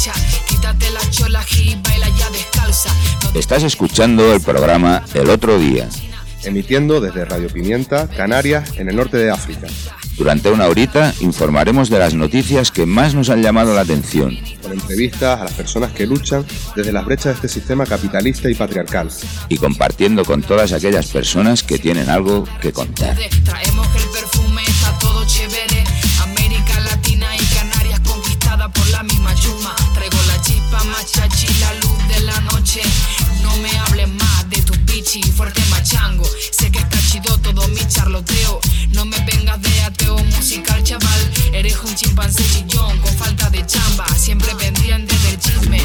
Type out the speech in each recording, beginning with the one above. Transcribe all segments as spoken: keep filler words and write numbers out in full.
Estás escuchando el programa El Otro Día, emitiendo desde Radio Pimienta, Canarias, en el norte de África. Durante una horita informaremos de las noticias que más nos han llamado la atención. Con entrevistas a las personas que luchan desde las brechas de este sistema capitalista y patriarcal. Y compartiendo con todas aquellas personas que tienen algo que contar. Traemos el perfume, está todo chévere. América Latina y Canarias conquistada por la misma chuma. Traigo la chispa, machachi, la luz de la noche. No me hables más de tu pichi, fuerte machango. Sé que está chido todo mi charloteo. No me vengas de ateo musical, chaval. Eres un chimpancé chillón con falta de chamba. Siempre pendiente del chisme.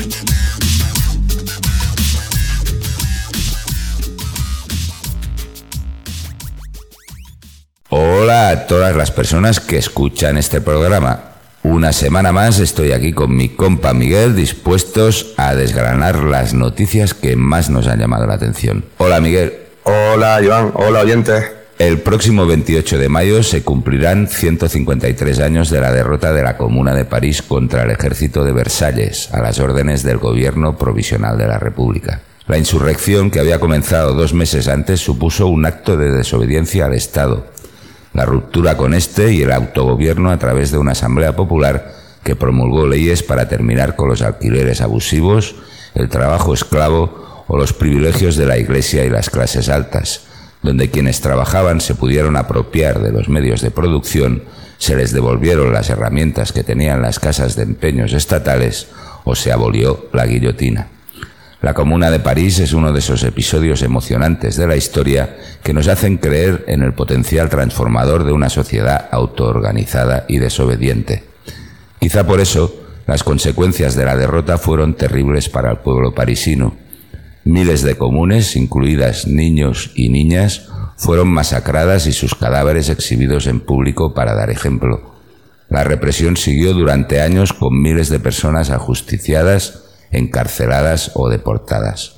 Hola a todas las personas que escuchan este programa. Una semana más estoy aquí con mi compa Miguel, dispuestos a desgranar las noticias que más nos han llamado la atención. Hola Miguel. Hola Joan, hola oyentes. El próximo veintiocho de mayo se cumplirán ciento cincuenta y tres años de la derrota de la Comuna de París contra el ejército de Versalles, a las órdenes del gobierno provisional de la República. La insurrección, que había comenzado dos meses antes, supuso un acto de desobediencia al Estado, la ruptura con este y el autogobierno a través de una asamblea popular que promulgó leyes para terminar con los alquileres abusivos, el trabajo esclavo o los privilegios de la Iglesia y las clases altas, donde quienes trabajaban se pudieron apropiar de los medios de producción, se les devolvieron las herramientas que tenían las casas de empeños estatales o se abolió la guillotina. La Comuna de París es uno de esos episodios emocionantes de la historia que nos hacen creer en el potencial transformador de una sociedad autoorganizada y desobediente. Quizá por eso las consecuencias de la derrota fueron terribles para el pueblo parisino. Miles de comunes, incluidas niños y niñas, fueron masacradas y sus cadáveres exhibidos en público para dar ejemplo. La represión siguió durante años con miles de personas ajusticiadas, encarceladas o deportadas.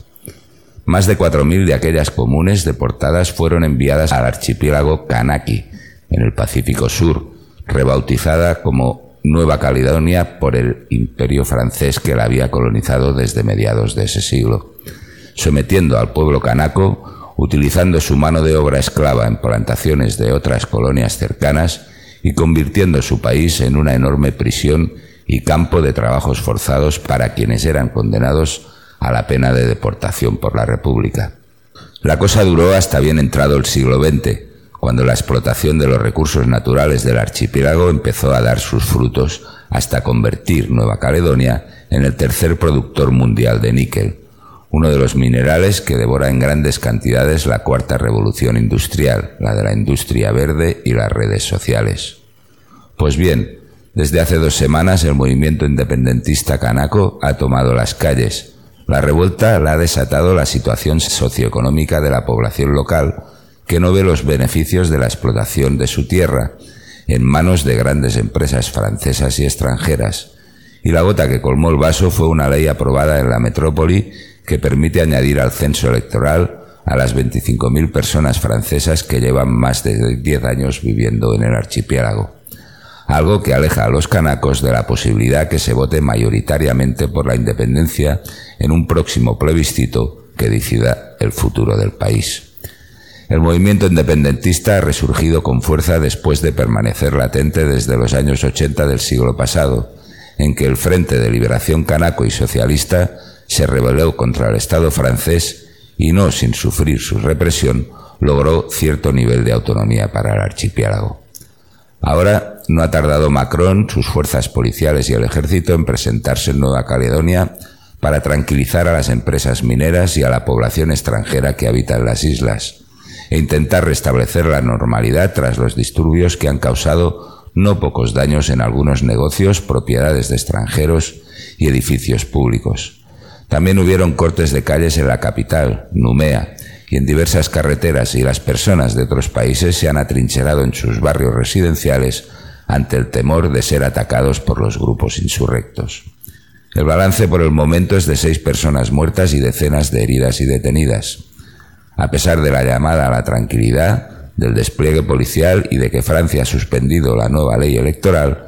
Más de cuatro mil de aquellas comunes deportadas fueron enviadas al archipiélago Kanaki, en el Pacífico Sur, rebautizada como Nueva Caledonia por el Imperio francés que la había colonizado desde mediados de ese siglo, sometiendo al pueblo canaco, utilizando su mano de obra esclava en plantaciones de otras colonias cercanas y convirtiendo su país en una enorme prisión y campo de trabajos forzados para quienes eran condenados a la pena de deportación por la República. La cosa duró hasta bien entrado el siglo veinte, cuando la explotación de los recursos naturales del archipiélago empezó a dar sus frutos hasta convertir Nueva Caledonia en el tercer productor mundial de níquel, uno de los minerales que devora en grandes cantidades la cuarta revolución industrial, la de la industria verde y las redes sociales. Pues bien, desde hace dos semanas el movimiento independentista canaco ha tomado las calles. La revuelta la ha desatado la situación socioeconómica de la población local, que no ve los beneficios de la explotación de su tierra en manos de grandes empresas francesas y extranjeras. Y la gota que colmó el vaso fue una ley aprobada en la metrópoli que permite añadir al censo electoral a las veinticinco mil personas francesas que llevan más de diez años viviendo en el archipiélago. Algo que aleja a los canacos de la posibilidad que se vote mayoritariamente por la independencia en un próximo plebiscito que decida el futuro del país. El movimiento independentista ha resurgido con fuerza después de permanecer latente desde los años ochenta del siglo pasado, en que el Frente de Liberación Canaco y Socialista se rebeló contra el Estado francés y no sin sufrir su represión logró cierto nivel de autonomía para el archipiélago. Ahora no ha tardado Macron, sus fuerzas policiales y el ejército en presentarse en Nueva Caledonia para tranquilizar a las empresas mineras y a la población extranjera que habita en las islas e intentar restablecer la normalidad tras los disturbios que han causado no pocos daños en algunos negocios, propiedades de extranjeros y edificios públicos. También hubieron cortes de calles en la capital, Numea, y en diversas carreteras, y las personas de otros países se han atrincherado en sus barrios residenciales ante el temor de ser atacados por los grupos insurrectos. El balance por el momento es de seis personas muertas y decenas de heridas y detenidas. A pesar de la llamada a la tranquilidad, del despliegue policial y de que Francia ha suspendido la nueva ley electoral,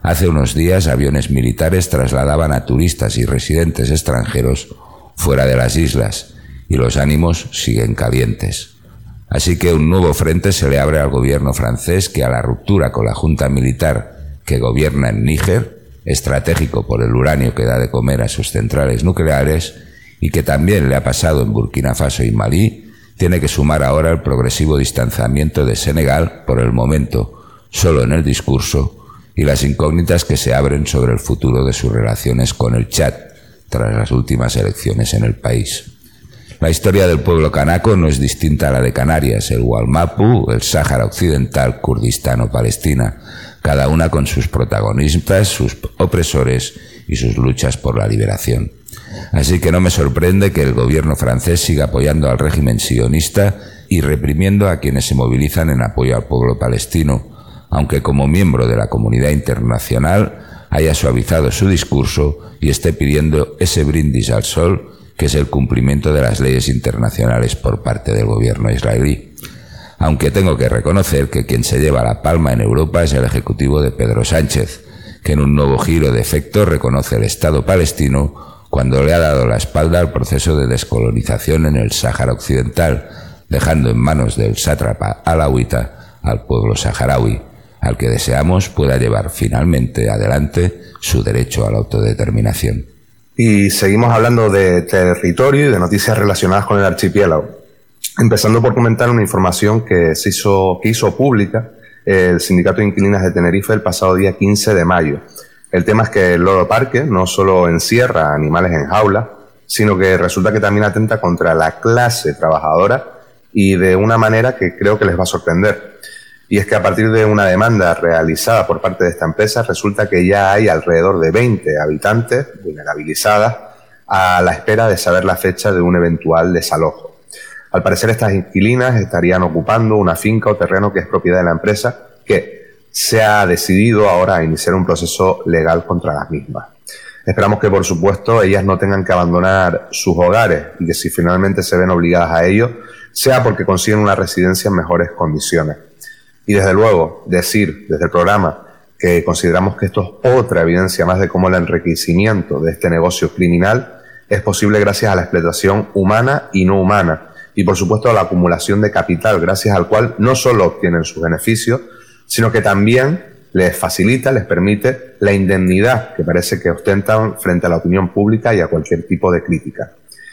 Hace unos días aviones militares trasladaban a turistas y residentes extranjeros fuera de las islas y los ánimos siguen calientes. Así que un nuevo frente se le abre al gobierno francés, que a la ruptura con la junta militar que gobierna en Níger, estratégico por el uranio que da de comer a sus centrales nucleares, y que también le ha pasado en Burkina Faso y Malí, tiene que sumar ahora el progresivo distanciamiento de Senegal, por el momento solo en el discurso, y las incógnitas que se abren sobre el futuro de sus relaciones con el Chad tras las últimas elecciones en el país. La historia del pueblo canaco no es distinta a la de Canarias, el Wallmapu, el Sáhara Occidental, Kurdistán o Palestina, cada una con sus protagonistas, sus opresores y sus luchas por la liberación. Así que no me sorprende que el gobierno francés siga apoyando al régimen sionista y reprimiendo a quienes se movilizan en apoyo al pueblo palestino, aunque como miembro de la comunidad internacional haya suavizado su discurso y esté pidiendo ese brindis al sol que es el cumplimiento de las leyes internacionales por parte del gobierno israelí. Aunque tengo que reconocer que quien se lleva la palma en Europa es el ejecutivo de Pedro Sánchez, que en un nuevo giro de efecto reconoce el Estado palestino cuando le ha dado la espalda al proceso de descolonización en el Sáhara Occidental, dejando en manos del sátrapa alauita al pueblo saharaui, al que deseamos pueda llevar finalmente adelante su derecho a la autodeterminación. Y seguimos hablando de territorio y de noticias relacionadas con el archipiélago. Empezando por comentar una información que se hizo, que hizo pública el Sindicato de Inquilinas de Tenerife el pasado día quince de mayo. El tema es que el Loro Parque no solo encierra animales en jaula, sino que resulta que también atenta contra la clase trabajadora y de una manera que creo que les va a sorprender. Y es que a partir de una demanda realizada por parte de esta empresa, resulta que ya hay alrededor de veinte habitantes vulnerabilizadas a la espera de saber la fecha de un eventual desalojo. Al parecer, estas inquilinas estarían ocupando una finca o terreno que es propiedad de la empresa, que se ha decidido ahora a iniciar un proceso legal contra las mismas. Esperamos que, por supuesto, ellas no tengan que abandonar sus hogares y que si finalmente se ven obligadas a ello, sea porque consiguen una residencia en mejores condiciones. Y desde luego, decir desde el programa que consideramos que esto es otra evidencia más de cómo el enriquecimiento de este negocio criminal es posible gracias a la explotación humana y no humana, y por supuesto a la acumulación de capital, gracias al cual no solo obtienen sus beneficios, sino que también les facilita, les permite la indemnidad que parece que ostentan frente a la opinión pública y a cualquier tipo de crítica.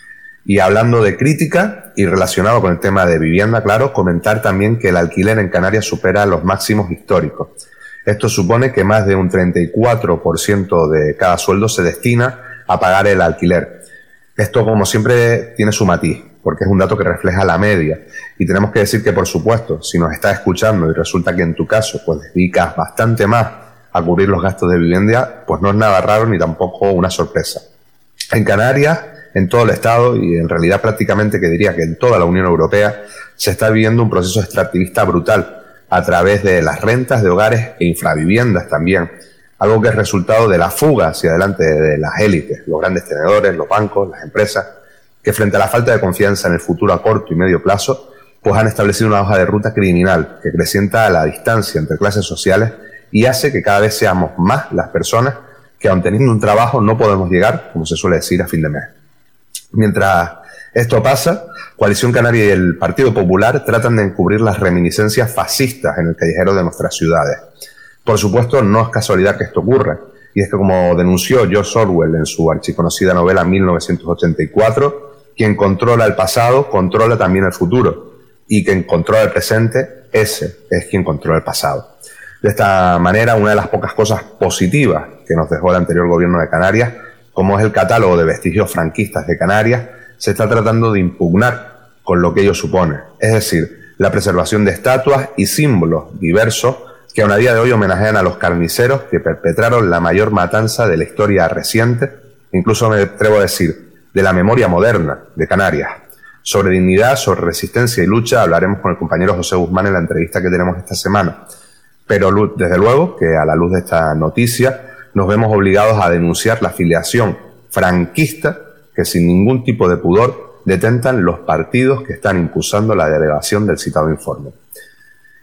Y hablando de crítica y relacionado con el tema de vivienda, claro, comentar también que el alquiler en Canarias supera los máximos históricos. Esto supone que más de un treinta y cuatro por ciento de cada sueldo se destina a pagar el alquiler. Esto, como siempre, tiene su matiz, porque es un dato que refleja la media. Y tenemos que decir que, por supuesto, si nos estás escuchando y resulta que en tu caso pues dedicas bastante más a cubrir los gastos de vivienda, pues no es nada raro ni tampoco una sorpresa. En Canarias, en todo el Estado y en realidad prácticamente que diría que en toda la Unión Europea, se está viviendo un proceso extractivista brutal a través de las rentas de hogares e infraviviendas también, algo que es resultado de la fuga hacia adelante de las élites, los grandes tenedores, los bancos, las empresas, que frente a la falta de confianza en el futuro a corto y medio plazo, pues han establecido una hoja de ruta criminal que acrecienta la distancia entre clases sociales y hace que cada vez seamos más las personas que, aun teniendo un trabajo, no podemos llegar, como se suele decir, a fin de mes. Mientras esto pasa, Coalición Canaria y el Partido Popular tratan de encubrir las reminiscencias fascistas en el callejero de nuestras ciudades. Por supuesto, no es casualidad que esto ocurra, y es que, como denunció George Orwell en su archiconocida novela mil novecientos ochenta y cuatro, quien controla el pasado controla también el futuro, y quien controla el presente, ese es quien controla el pasado. De esta manera, una de las pocas cosas positivas que nos dejó el anterior gobierno de Canarias, como es el catálogo de vestigios franquistas de Canarias, se está tratando de impugnar con lo que ello supone, es decir, la preservación de estatuas y símbolos diversos que aún a día de hoy homenajean a los carniceros que perpetraron la mayor matanza de la historia reciente, incluso me atrevo a decir, de la memoria moderna de Canarias. Sobre dignidad, sobre resistencia y lucha hablaremos con el compañero José Guzmán en la entrevista que tenemos esta semana. Pero desde luego que a la luz de esta noticia nos vemos obligados a denunciar la afiliación franquista que sin ningún tipo de pudor detentan los partidos que están impulsando la derogación del citado informe.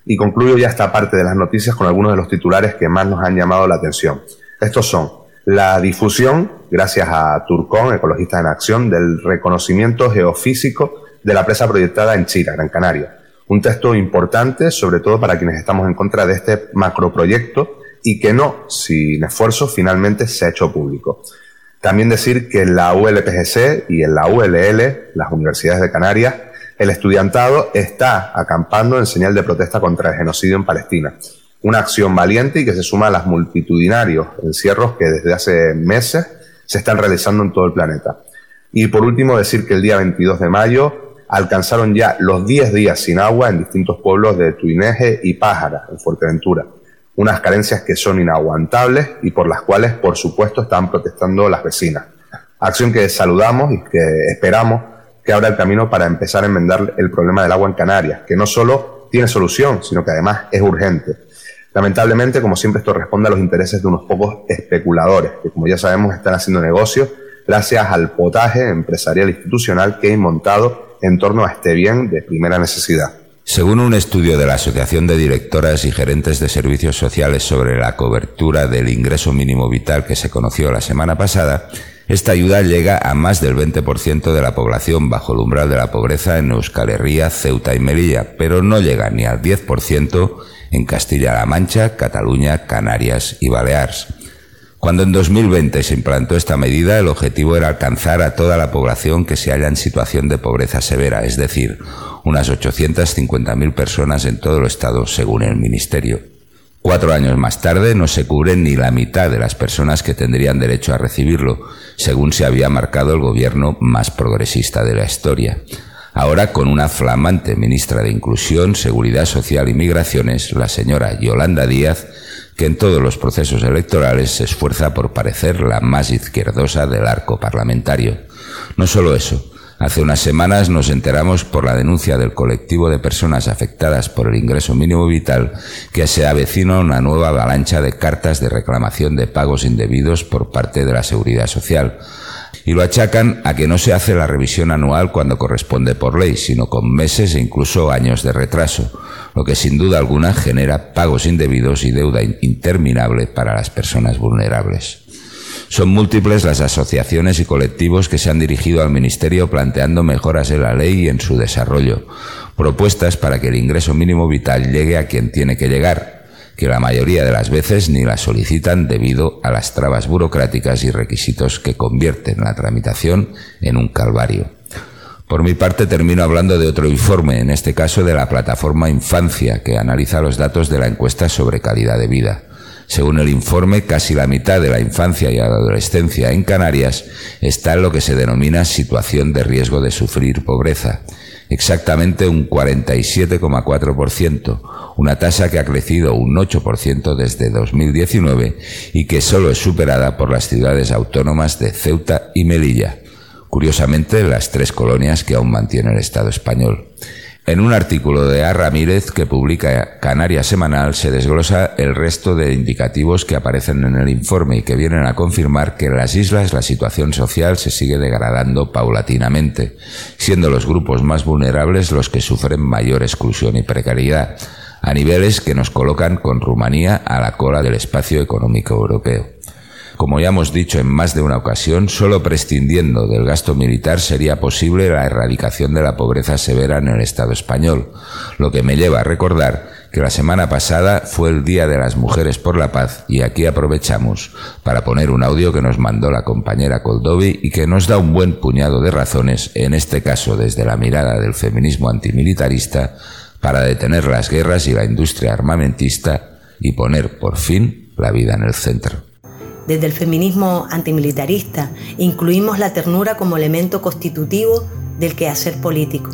Y concluyo ya esta parte de las noticias con algunos de los titulares que más nos han llamado la atención. Estos son la difusión, gracias a Turcón, Ecologistas en Acción, del reconocimiento geofísico de la presa proyectada en Chira, Gran Canaria. Un texto importante, sobre todo para quienes estamos en contra de este macroproyecto y que no, sin esfuerzo, finalmente se ha hecho público. También decir que en la U L P G C y en la U L L, las universidades de Canarias, el estudiantado está acampando en señal de protesta contra el genocidio en Palestina. Una acción valiente y que se suma a los multitudinarios encierros que desde hace meses se están realizando en todo el planeta. Y por último decir que el día veintidós de mayo alcanzaron ya los diez días sin agua en distintos pueblos de Tuineje y Pájara, en Fuerteventura. Unas carencias que son inaguantables y por las cuales, por supuesto, están protestando las vecinas. Acción que saludamos y que esperamos que abra el camino para empezar a enmendar el problema del agua en Canarias, que no solo tiene solución, sino que además es urgente. Lamentablemente, como siempre, esto responde a los intereses de unos pocos especuladores, que como ya sabemos están haciendo negocios gracias al potaje empresarial e institucional que hay montado en torno a este bien de primera necesidad. Según un estudio de la Asociación de Directoras y Gerentes de Servicios Sociales sobre la cobertura del ingreso mínimo vital que se conoció la semana pasada, esta ayuda llega a más del veinte por ciento de la población bajo el umbral de la pobreza en Euskal Herria, Ceuta y Melilla, pero no llega ni al diez por ciento en Castilla-La Mancha, Cataluña, Canarias y Baleares. Cuando en dos mil veinte se implantó esta medida, el objetivo era alcanzar a toda la población que se halla en situación de pobreza severa, es decir, unas ochocientas cincuenta mil personas en todo el Estado, según el Ministerio. Cuatro años más tarde no se cubren ni la mitad de las personas que tendrían derecho a recibirlo, según se había marcado el gobierno más progresista de la historia. Ahora, con una flamante ministra de Inclusión, Seguridad Social y Migraciones, la señora Yolanda Díaz, que en todos los procesos electorales se esfuerza por parecer la más izquierdosa del arco parlamentario. No solo eso, hace unas semanas nos enteramos por la denuncia del colectivo de personas afectadas por el ingreso mínimo vital que se avecina una nueva avalancha de cartas de reclamación de pagos indebidos por parte de la Seguridad Social. Y lo achacan a que no se hace la revisión anual cuando corresponde por ley, sino con meses e incluso años de retraso, lo que sin duda alguna genera pagos indebidos y deuda interminable para las personas vulnerables. Son múltiples las asociaciones y colectivos que se han dirigido al Ministerio planteando mejoras en la ley y en su desarrollo, propuestas para que el ingreso mínimo vital llegue a quien tiene que llegar, que la mayoría de las veces ni la solicitan debido a las trabas burocráticas y requisitos que convierten la tramitación en un calvario. Por mi parte termino hablando de otro informe, en este caso de la plataforma Infancia, que analiza los datos de la encuesta sobre calidad de vida. Según el informe, casi la mitad de la infancia y adolescencia en Canarias está en lo que se denomina situación de riesgo de sufrir pobreza. Exactamente un cuarenta y siete coma cuatro por ciento, una tasa que ha crecido un ocho por ciento desde dos mil diecinueve y que solo es superada por las ciudades autónomas de Ceuta y Melilla. Curiosamente, las tres colonias que aún mantiene el Estado español. En un artículo de A. Ramírez que publica Canarias Semanal se desglosa el resto de indicativos que aparecen en el informe y que vienen a confirmar que en las islas la situación social se sigue degradando paulatinamente, siendo los grupos más vulnerables los que sufren mayor exclusión y precariedad, a niveles que nos colocan con Rumanía a la cola del espacio económico europeo. Como ya hemos dicho en más de una ocasión, solo prescindiendo del gasto militar sería posible la erradicación de la pobreza severa en el Estado español, lo que me lleva a recordar que la semana pasada fue el Día de las Mujeres por la Paz y aquí aprovechamos para poner un audio que nos mandó la compañera Coldovi y que nos da un buen puñado de razones, en este caso desde la mirada del feminismo antimilitarista, para detener las guerras y la industria armamentista y poner por fin la vida en el centro. Desde el feminismo antimilitarista incluimos la ternura como elemento constitutivo del quehacer político.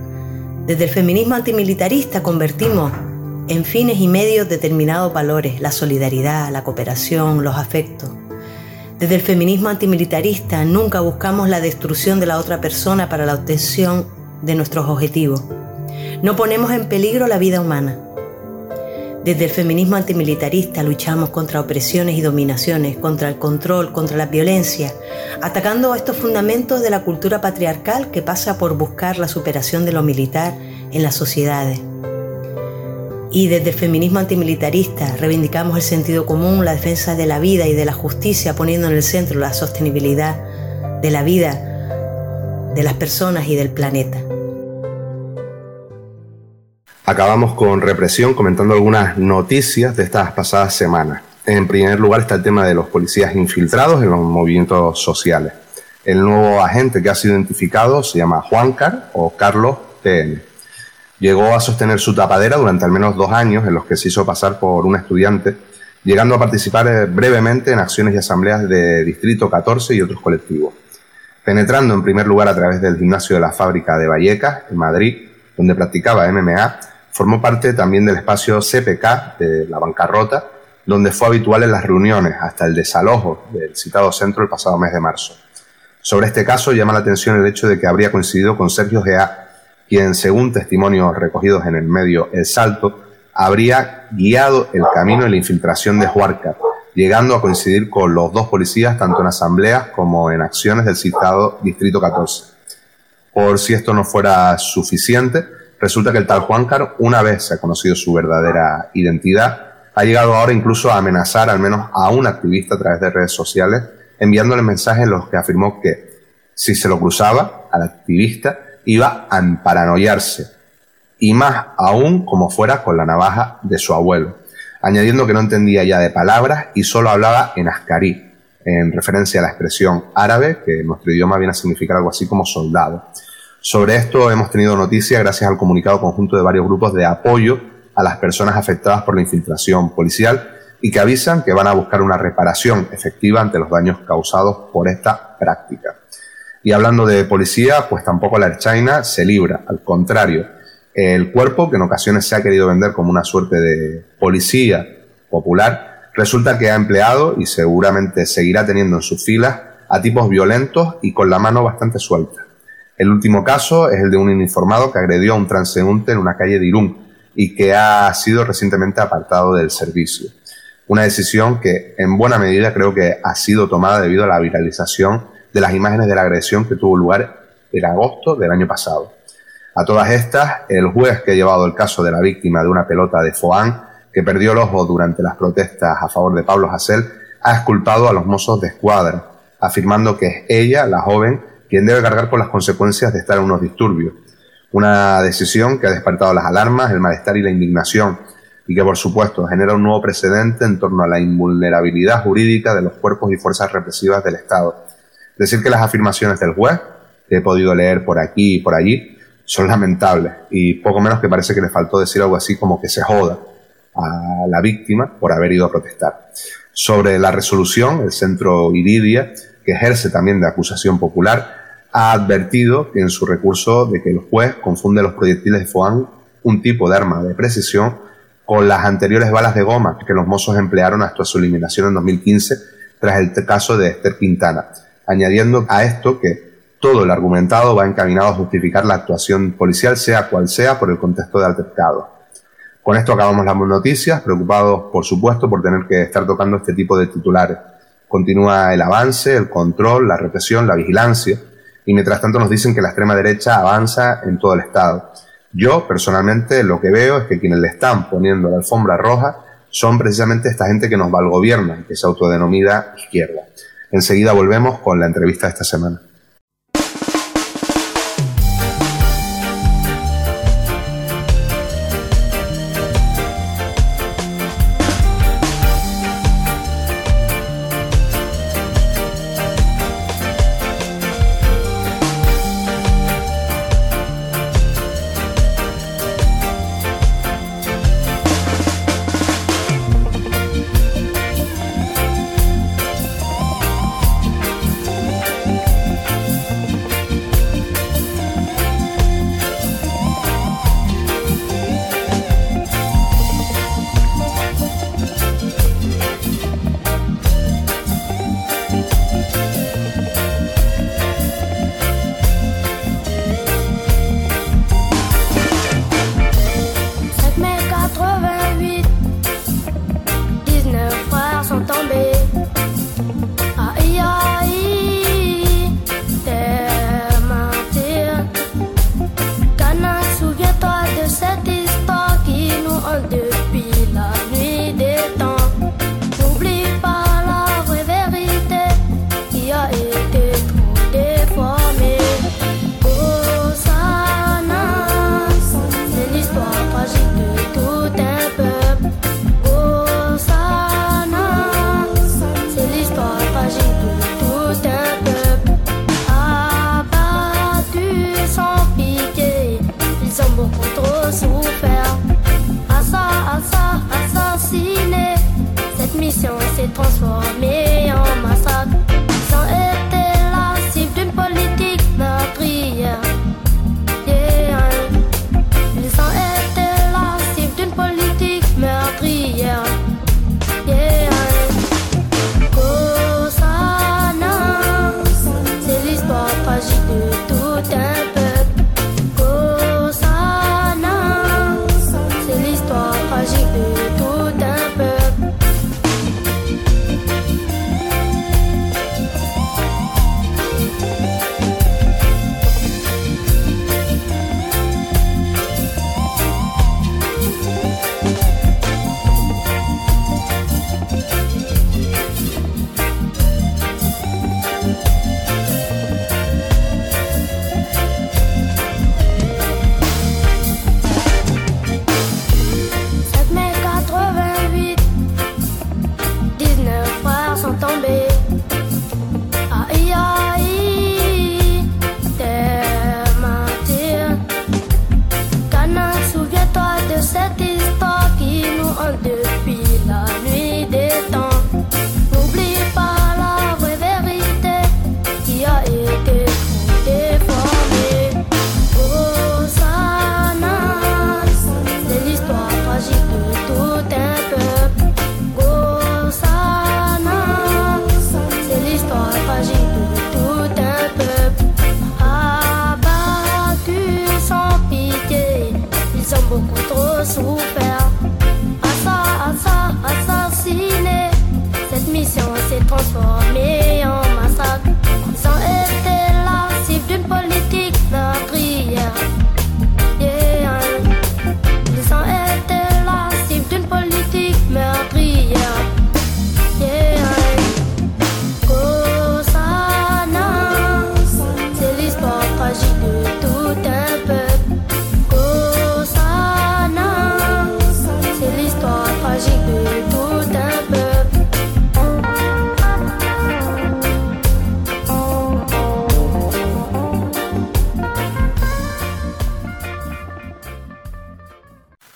Desde el feminismo antimilitarista convertimos en fines y medios determinados valores, la solidaridad, la cooperación, los afectos. Desde el feminismo antimilitarista nunca buscamos la destrucción de la otra persona para la obtención de nuestros objetivos. No ponemos en peligro la vida humana. Desde el feminismo antimilitarista luchamos contra opresiones y dominaciones, contra el control, contra la violencia, atacando estos fundamentos de la cultura patriarcal que pasa por buscar la superación de lo militar en las sociedades. Y desde el feminismo antimilitarista reivindicamos el sentido común, la defensa de la vida y de la justicia, poniendo en el centro la sostenibilidad de la vida de las personas y del planeta. Acabamos con represión, comentando algunas noticias de estas pasadas semanas. En primer lugar está el tema de los policías infiltrados en los movimientos sociales. El nuevo agente que ha sido identificado se llama Juancar o Carlos P N. Llegó a sostener su tapadera durante al menos dos años en los que se hizo pasar por un estudiante, llegando a participar brevemente en acciones y asambleas de Distrito catorce y otros colectivos. Penetrando en primer lugar a través del gimnasio de la fábrica de Vallecas, en Madrid, donde practicaba M M A, formó parte también del espacio C P K de la bancarrota, donde fue habitual en las reuniones hasta el desalojo del citado centro el pasado mes de marzo. Sobre este caso llama la atención el hecho de que habría coincidido con Sergio G A, quien, según testimonios recogidos en el medio El Salto, habría guiado el camino en la infiltración de Juancar, llegando a coincidir con los dos policías tanto en asambleas como en acciones del citado Distrito catorce. Por si esto no fuera suficiente, resulta que el tal Juancar, una vez se ha conocido su verdadera identidad, ha llegado ahora incluso a amenazar al menos a un activista a través de redes sociales, enviándole mensajes en los que afirmó que, si se lo cruzaba al activista, iba a paranoiarse, y más aún como fuera con la navaja de su abuelo, añadiendo que no entendía ya de palabras y solo hablaba en ascarí, en referencia a la expresión árabe, que en nuestro idioma viene a significar algo así como soldado. Sobre esto hemos tenido noticia gracias al comunicado conjunto de varios grupos de apoyo a las personas afectadas por la infiltración policial y que avisan que van a buscar una reparación efectiva ante los daños causados por esta práctica. Y hablando de policía, pues tampoco la Ertzaintza se libra, al contrario. El cuerpo, que en ocasiones se ha querido vender como una suerte de policía popular, resulta que ha empleado y seguramente seguirá teniendo en sus filas a tipos violentos y con la mano bastante suelta. El último caso es el de un uniformado que agredió a un transeúnte en una calle de Irún y que ha sido recientemente apartado del servicio. Una decisión que en buena medida creo que ha sido tomada debido a la viralización de las imágenes de la agresión que tuvo lugar en agosto del año pasado. A todas estas, el juez que ha llevado el caso de la víctima de una pelota de foam que perdió el ojo durante las protestas a favor de Pablo Hasél ha exculpado a los Mossos de Escuadra, afirmando que es ella, la joven, quien debe cargar con las consecuencias de estar en unos disturbios. Una decisión que ha despertado las alarmas, el malestar y la indignación, y que por supuesto genera un nuevo precedente en torno a la invulnerabilidad jurídica de los cuerpos y fuerzas represivas del Estado. Decir que las afirmaciones del juez, que he podido leer por aquí y por allí, son lamentables y poco menos que parece que le faltó decir algo así como que se joda a la víctima por haber ido a protestar. Sobre la resolución, el Centro Iridia, que ejerce también de acusación popular, ha advertido en su recurso de que el juez confunde los proyectiles de foam, un tipo de arma de precisión, con las anteriores balas de goma que los Mossos emplearon hasta su eliminación en dos mil quince tras el caso de Esther Quintana, añadiendo a esto que todo el argumentado va encaminado a justificar la actuación policial, sea cual sea, por el contexto de altercado. Con esto acabamos las noticias, preocupados, por supuesto, por tener que estar tocando este tipo de titulares. Continúa el avance, el control, la represión, la vigilancia, y mientras tanto nos dicen que la extrema derecha avanza en todo el Estado. Yo, personalmente, lo que veo es que quienes le están poniendo la alfombra roja son precisamente esta gente que nos va al gobierno, que se autodenomina izquierda. Enseguida volvemos con la entrevista de esta semana.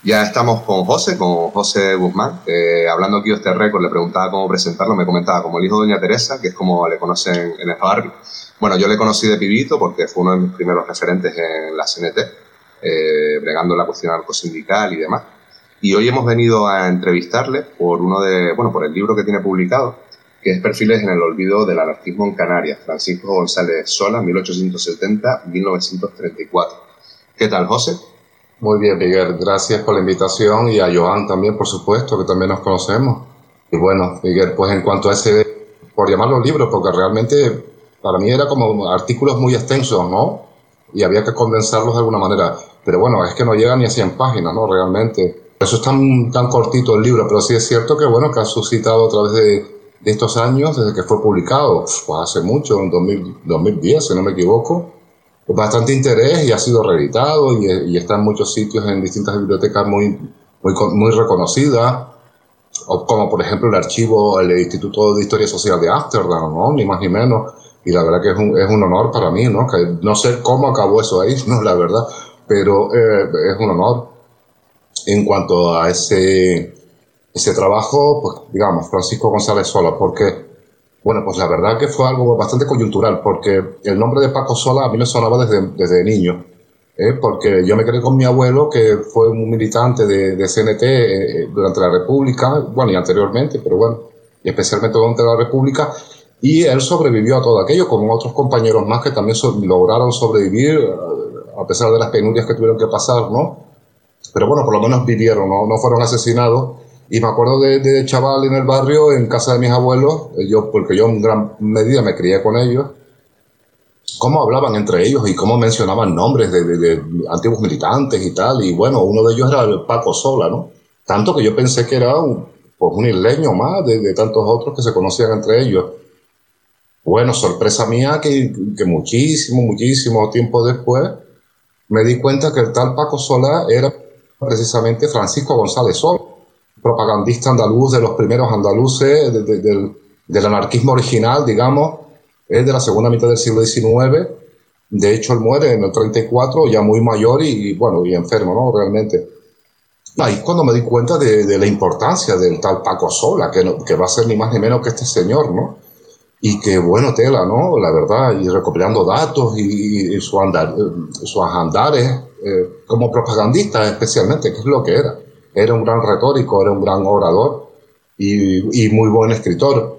Ya estamos con José, con José Guzmán, eh, hablando aquí de este récord. Le preguntaba cómo presentarlo, me comentaba como el hijo de doña Teresa, que es como le conocen en el barrio. Bueno, yo le conocí de pibito porque fue uno de mis primeros referentes en la C N T, eh, bregando la cuestión narcosindical y demás. Y hoy hemos venido a entrevistarle por uno de, bueno, por el libro que tiene publicado, que es Perfiles en el olvido del anarquismo en Canarias, Francisco González Sola, mil ochocientos setenta a mil novecientos treinta y cuatro. ¿Qué tal, José? Muy bien, Miguel, gracias por la invitación, y a Joan también, por supuesto, que también nos conocemos. Y bueno, Miguel, pues en cuanto a ese, por llamarlo libro, porque realmente para mí era como artículos muy extensos, ¿no? Y había que condensarlos de alguna manera. Pero bueno, es que no llega ni a cien páginas, ¿no? Realmente. Por eso es tan, tan cortito el libro, pero sí es cierto que, bueno, que ha suscitado a través de, de estos años, desde que fue publicado, pues hace mucho, en dos mil diez, si no me equivoco, bastante interés, y ha sido reeditado y, y está en muchos sitios, en distintas bibliotecas muy, muy, muy reconocidas, como por ejemplo el archivo, el Instituto de Historia Social de Ámsterdam, ¿no? Ni más ni menos. Y la verdad que es un, es un honor para mí, ¿no? Que no sé cómo acabó eso ahí, no, la verdad, pero eh, es un honor. En cuanto a ese, ese trabajo, pues digamos, Francisco González Sola, porque, bueno, pues la verdad que fue algo bastante coyuntural, porque el nombre de Paco Sola a mí me sonaba desde, desde niño, ¿eh? Porque yo me crié con mi abuelo, que fue un militante de, de C N T eh, durante la República, bueno, y anteriormente, pero bueno, y especialmente durante la República, y él sobrevivió a todo aquello, con otros compañeros más que también so- lograron sobrevivir, a pesar de las penurias que tuvieron que pasar, ¿no? Pero bueno, por lo menos vivieron, ¿no? No fueron asesinados. Y me acuerdo de, de chaval en el barrio, en casa de mis abuelos, yo, porque yo en gran medida me crié con ellos, cómo hablaban entre ellos y cómo mencionaban nombres de, de, de antiguos militantes y tal. Y bueno, uno de ellos era el Paco Sola, ¿no? Tanto que yo pensé que era un, pues un isleño más de, de tantos otros que se conocían entre ellos. Bueno, sorpresa mía que, que muchísimo, muchísimo tiempo después me di cuenta que el tal Paco Sola era precisamente Francisco González Sola, propagandista andaluz, de los primeros andaluces, de, de, del, del anarquismo original, digamos, es de la segunda mitad del siglo diecinueve. De hecho, él muere en el treinta y cuatro, ya muy mayor y, y bueno, y enfermo, ¿no? Realmente. Ahí cuando me di cuenta de, de la importancia del tal Paco Sola, que, no, que va a ser ni más ni menos que este señor, ¿no? Y que, bueno, tela, ¿no? La verdad, y recopilando datos y, y su andar, sus andares, eh, como propagandista especialmente, que es lo que era. Era un gran retórico, era un gran orador y, y muy buen escritor.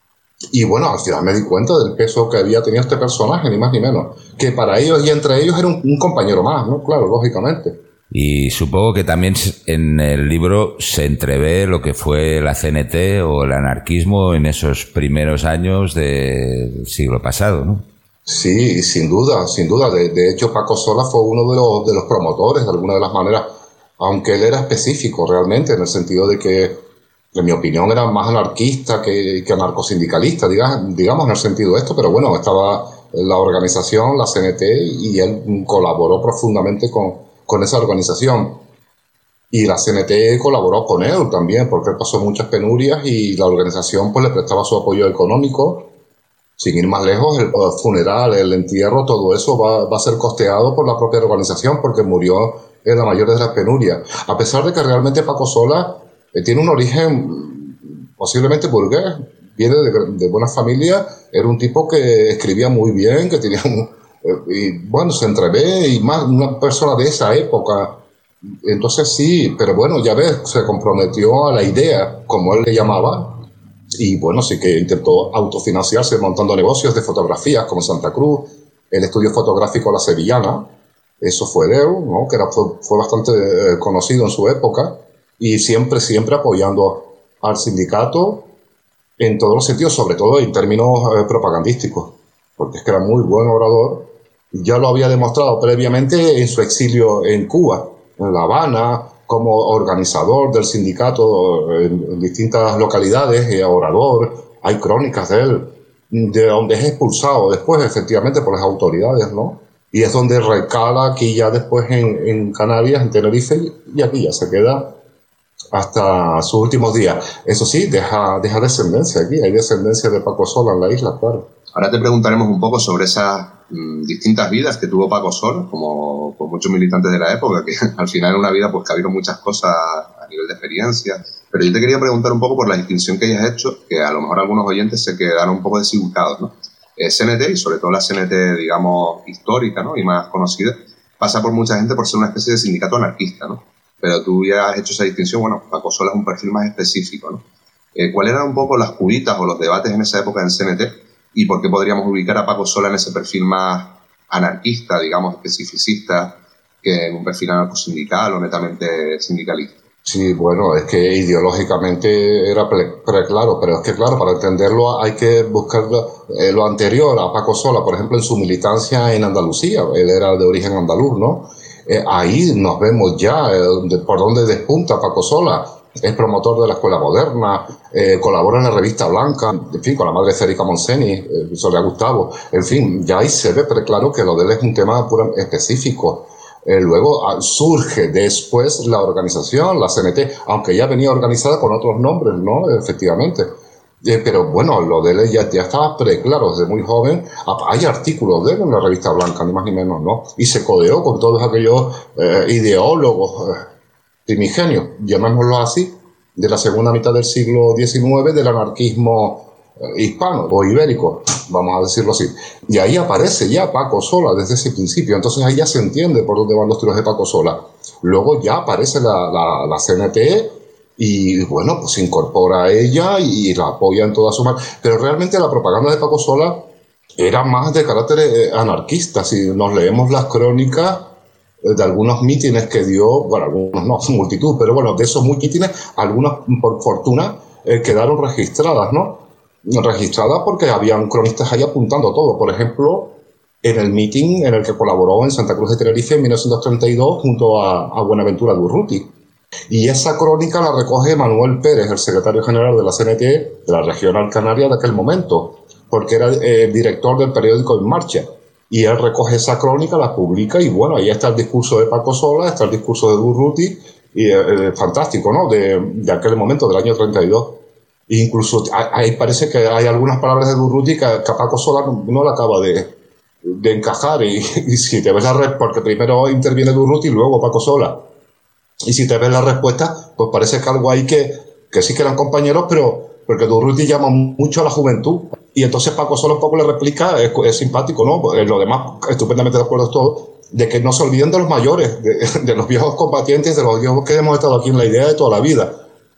Y bueno, al final me di cuenta del peso que había tenido este personaje, ni más ni menos. Que para ellos y entre ellos era un, un compañero más, ¿no? Claro, lógicamente. Y supongo que también en el libro se entrevé lo que fue la C N T o el anarquismo en esos primeros años del siglo pasado, ¿no? Sí, sin duda, sin duda. De, de hecho, Paco Sola fue uno de los, de los promotores, de alguna de las maneras, aunque él era específico realmente, en el sentido de que, en mi opinión, era más anarquista que, que anarcosindicalista, digamos, digamos, en el sentido de esto, pero bueno, estaba la organización, la C N T, y él colaboró profundamente con con esa organización. Y la C N T colaboró con él también, porque él pasó muchas penurias y la organización pues le prestaba su apoyo económico. Sin ir más lejos, el funeral, el entierro, todo eso va, va a ser costeado por la propia organización, porque murió en la mayor de las penurias. A pesar de que realmente Paco Sola eh, tiene un origen posiblemente burgués, viene de, de buena familia, era un tipo que escribía muy bien, que tenía un... y bueno, se entrevé, y más una persona de esa época, entonces sí, pero bueno, ya ves, se comprometió a la idea, como él le llamaba, y bueno, sí que intentó autofinanciarse montando negocios de fotografías como Santa Cruz, el estudio fotográfico La Sevillana, eso fue de él, ¿no? Que era, fue, fue bastante eh, conocido en su época, y siempre, siempre apoyando al sindicato en todos los sentidos, sobre todo en términos eh, propagandísticos, porque es que era muy buen orador. Ya lo había demostrado previamente en su exilio en Cuba, en La Habana, como organizador del sindicato en, en distintas localidades, y orador. Hay crónicas de él, de donde es expulsado después, efectivamente, por las autoridades, ¿no? Y es donde recala aquí ya después en, en Canarias, en Tenerife, y aquí ya se queda hasta sus últimos días. Eso sí, deja, deja descendencia aquí, hay descendencia de Paco Sola en la isla, claro. Ahora te preguntaremos un poco sobre esas mmm, distintas vidas que tuvo Paco Sola, como, como muchos militantes de la época, que al final en una vida pues cabieron muchas cosas a nivel de experiencia. Pero yo te quería preguntar un poco por la distinción que hayas hecho, que a lo mejor algunos oyentes se quedaron un poco desubicados, ¿no? Eh, C N T, y sobre todo la C N T, digamos, histórica, ¿no? Y más conocida, pasa por mucha gente por ser una especie de sindicato anarquista, ¿no? Pero tú ya has hecho esa distinción. Bueno, Paco Sola es un perfil más específico, ¿no? Eh, ¿Cuáles eran un poco las cubitas o los debates en esa época en C N T? ¿Y por qué podríamos ubicar a Paco Sola en ese perfil más anarquista, digamos, especificista, que en un perfil anarcosindical o netamente sindicalista? Sí, bueno, es que ideológicamente era preclaro, pero es que claro, para entenderlo hay que buscar lo, eh, lo anterior a Paco Sola, por ejemplo, en su militancia en Andalucía. Él era de origen andaluz, ¿no? Eh, ahí nos vemos ya eh, de, por dónde despunta Paco Sola. Es promotor de la Escuela Moderna, eh, colabora en la Revista Blanca, en fin, con la madre Federica Monseni, eh, Soledad Gustavo. En fin, ya ahí se ve preclaro que lo de él es un tema puro específico. Eh, luego ah, surge después la organización, la C N T, aunque ya venía organizada con otros nombres, ¿no? Efectivamente. Eh, pero bueno, lo de él ya, ya estaba preclaro desde muy joven. Ah, hay artículos de él en la Revista Blanca, ni más ni menos, ¿no? Y se codeó con todos aquellos eh, ideólogos eh, primigenios, llamémoslo así, de la segunda mitad del siglo diecinueve, del anarquismo eh, hispano o ibérico, vamos a decirlo así. Y ahí aparece ya Paco Sola desde ese principio, entonces ahí ya se entiende por dónde van los tiros de Paco Sola. Luego ya aparece la, la, la C N T y bueno, pues se incorpora a ella y la apoya en toda su mano. Pero realmente la propaganda de Paco Sola era más de carácter eh, anarquista. Si nos leemos las crónicas eh, de algunos mítines que dio, bueno, algunos no, multitud, pero bueno, de esos mítines, algunas por fortuna eh, quedaron registradas, ¿no? Registradas porque habían cronistas ahí apuntando todo. Por ejemplo, en el meeting en el que colaboró en Santa Cruz de Tenerife en mil novecientos treinta y dos junto a, a Buenaventura Durruti. Y esa crónica la recoge Manuel Pérez, el secretario general de la C N T de la Regional Canaria de aquel momento, porque era eh, director del periódico En Marcha. Y él recoge esa crónica, la publica y bueno, ahí está el discurso de Paco Sola, está el discurso de Durruti, y eh, fantástico, ¿no? De, de aquel momento, del año treinta y dos. Incluso ahí parece que hay algunas palabras de Durruti que, que a Paco Sola no, no le acaba de, de encajar. Y, y si te ves la red, porque primero interviene Durruti y luego Paco Sola. Y si te ves la respuesta, pues parece que algo ahí que, que sí que eran compañeros, pero porque Durruti llama mucho a la juventud. Y entonces Paco Sola un poco le replica, es, es simpático, ¿no? En lo demás, estupendamente de acuerdo todo, de que no se olviden de los mayores, de, de los viejos combatientes, de los viejos que hemos estado aquí en la idea de toda la vida.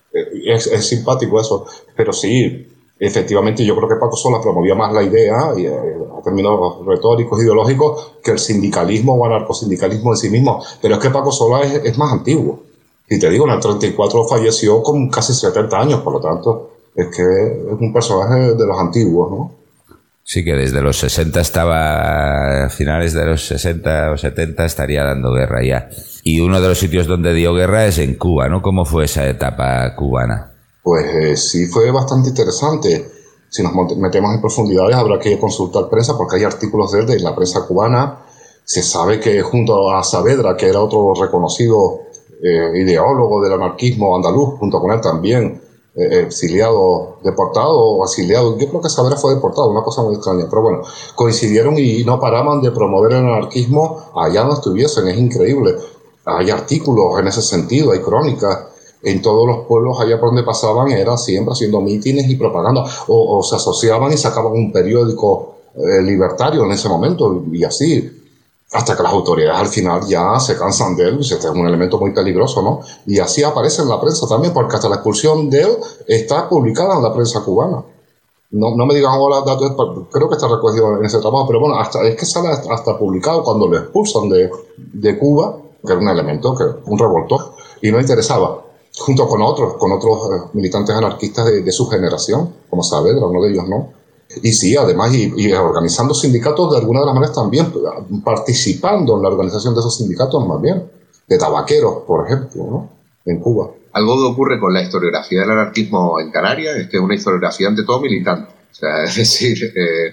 Es, es simpático eso, pero sí, efectivamente yo creo que Paco Sola promovía más la idea, y, eh, a términos retóricos, ideológicos, que el sindicalismo o anarcosindicalismo en sí mismo. Pero es que Paco Sola es, es más antiguo. Y te digo, en el treinta y cuatro falleció con casi setenta años, por lo tanto, es que es un personaje de los antiguos, ¿no? Sí, que desde los sesenta estaba, a finales de los sesenta o setenta estaría dando guerra ya. Y uno de los sitios donde dio guerra es en Cuba, ¿no? ¿Cómo fue esa etapa cubana? Pues eh, sí, fue bastante interesante. Si nos metemos en profundidades habrá que consultar prensa, porque hay artículos de él en la prensa cubana. Se sabe que junto a Saavedra, que era otro reconocido eh, ideólogo del anarquismo andaluz, junto con él también, eh, exiliado, deportado o exiliado, yo creo que Saavedra fue deportado, una cosa muy extraña, pero bueno, coincidieron y no paraban de promover el anarquismo allá donde estuviesen. Es increíble. Hay artículos en ese sentido, hay crónicas. En todos los pueblos allá por donde pasaban era siempre haciendo mítines y propaganda, o, o se asociaban y sacaban un periódico eh, libertario en ese momento, y así, hasta que las autoridades al final ya se cansan de él, y este es un elemento muy peligroso, ¿no? Y así aparece en la prensa también, porque hasta la expulsión de él está publicada en la prensa cubana. No, no me digan ahora datos, creo que está recogido en ese trabajo, pero bueno, hasta, es que sale hasta, hasta publicado cuando lo expulsan de, de Cuba, que era un elemento, que un revoltor, y no interesaba, junto con otros, con otros eh, militantes anarquistas de, de su generación, como Saavedra, uno de ellos, ¿no? Y sí, además, y, y organizando sindicatos de alguna de las maneras también, participando en la organización de esos sindicatos más bien, de tabaqueros, por ejemplo, ¿no? En Cuba. Algo que ocurre con la historiografía del anarquismo en Canarias es que es una historiografía ante todo militante. O sea, es decir, eh,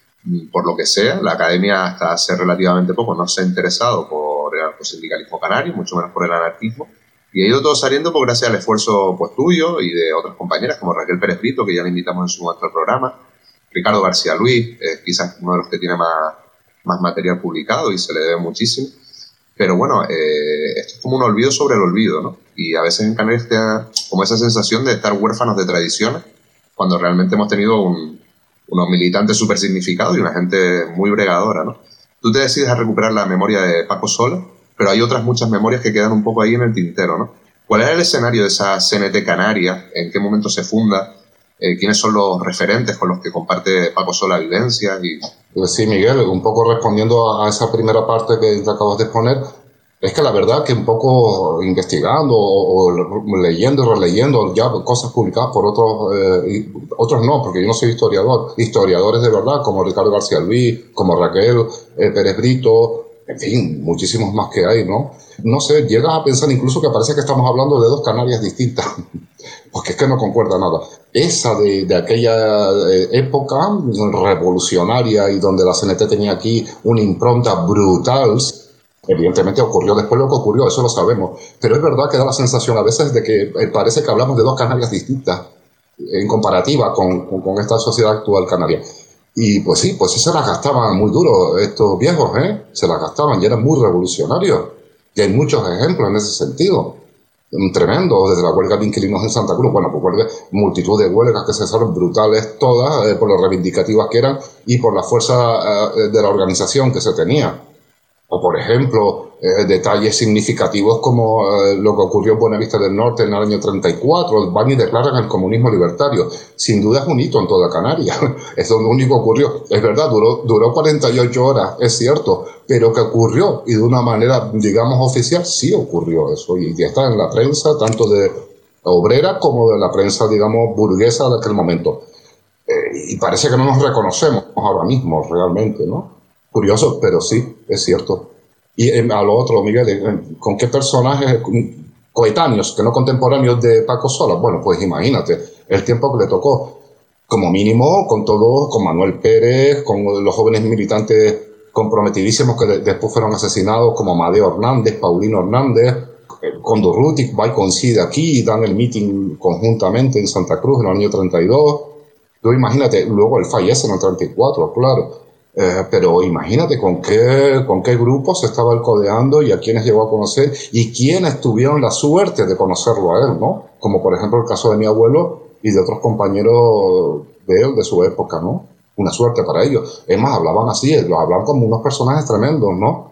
por lo que sea, la academia hasta hace relativamente poco no se ha interesado por el anarcosindicalismo canario, mucho menos por el anarquismo, y ha ido todo saliendo pues, gracias al esfuerzo pues, tuyo y de otras compañeras como Raquel Pérez Brito, que ya le invitamos en su momento al programa, Ricardo García Luis, eh, quizás uno de los que tiene más, más material publicado y se le debe muchísimo. Pero bueno, eh, esto es como un olvido sobre el olvido, ¿no? Y a veces en Canarias te da como esa sensación de estar huérfanos de tradiciones, cuando realmente hemos tenido un, unos militantes súper significados y una gente muy bregadora, ¿no? Tú te decides a recuperar la memoria de Paco Sola, pero hay otras muchas memorias que quedan un poco ahí en el tintero, ¿no? ¿Cuál era el escenario de esa C N T Canaria? ¿En qué momento se funda? Eh, ¿Quiénes son los referentes con los que comparte Paco Sola vivencias? Y... Pues sí, Miguel, un poco respondiendo a esa primera parte que te acabas de exponer, es que la verdad que un poco investigando o, o leyendo y releyendo ya cosas publicadas por otros, eh, y otros no, porque yo no soy historiador, historiadores de verdad, como Ricardo García Luis, como Raquel eh, Pérez Brito, en fin, muchísimos más que hay, ¿no? No sé, llegas a pensar incluso que parece que estamos hablando de dos Canarias distintas, porque es que no concuerda nada. Esa de, de aquella época revolucionaria y donde la C N T tenía aquí una impronta brutal, evidentemente ocurrió después lo que ocurrió, eso lo sabemos, pero es verdad que da la sensación a veces de que parece que hablamos de dos Canarias distintas en comparativa con, con, con esta sociedad actual canaria. Y pues sí, pues se las gastaban muy duro estos viejos, ¿eh? Se las gastaban y eran muy revolucionarios. Y hay muchos ejemplos en ese sentido. Tremendo, desde la huelga de inquilinos en Santa Cruz, bueno, pues huelga, multitud de huelgas que se hicieron brutales todas, eh, por lo reivindicativas que eran y por la fuerza eh, de la organización que se tenía. O, por ejemplo, eh, detalles significativos como eh, lo que ocurrió en Buenavista del Norte en el año treinta y cuatro, van y declaran el comunismo libertario. Sin duda es un hito en toda Canarias. Es lo único que ocurrió. Es verdad, duró, duró cuarenta y ocho horas, es cierto, pero que ocurrió, y de una manera, digamos, oficial, sí ocurrió eso. Y ya está en la prensa, tanto de obrera como de la prensa, digamos, burguesa de aquel momento. Eh, y parece que no nos reconocemos ahora mismo, realmente, ¿no? Curioso, pero sí, es cierto. Y eh, a lo otro, Miguel, eh, ¿con qué personajes coetáneos, que no contemporáneos de Paco Sola? Bueno, pues imagínate, el tiempo que le tocó, como mínimo, con todos, con Manuel Pérez, con los jóvenes militantes comprometidísimos que de, después fueron asesinados, como Amadeo Hernández, Paulino Hernández, eh, con Durruti, va y coincide aquí, y dan el meeting conjuntamente en Santa Cruz en el año treinta y dos. Tú imagínate, luego él fallece en el treinta y cuatro, claro. Eh, pero imagínate con qué, con qué grupos se estaba él codeando y a quiénes llegó a conocer y quiénes tuvieron la suerte de conocerlo a él, ¿no? Como por ejemplo el caso de mi abuelo y de otros compañeros de él, de su época, ¿no? Una suerte para ellos. Es más, hablaban así, los hablaban como unos personajes tremendos, ¿no?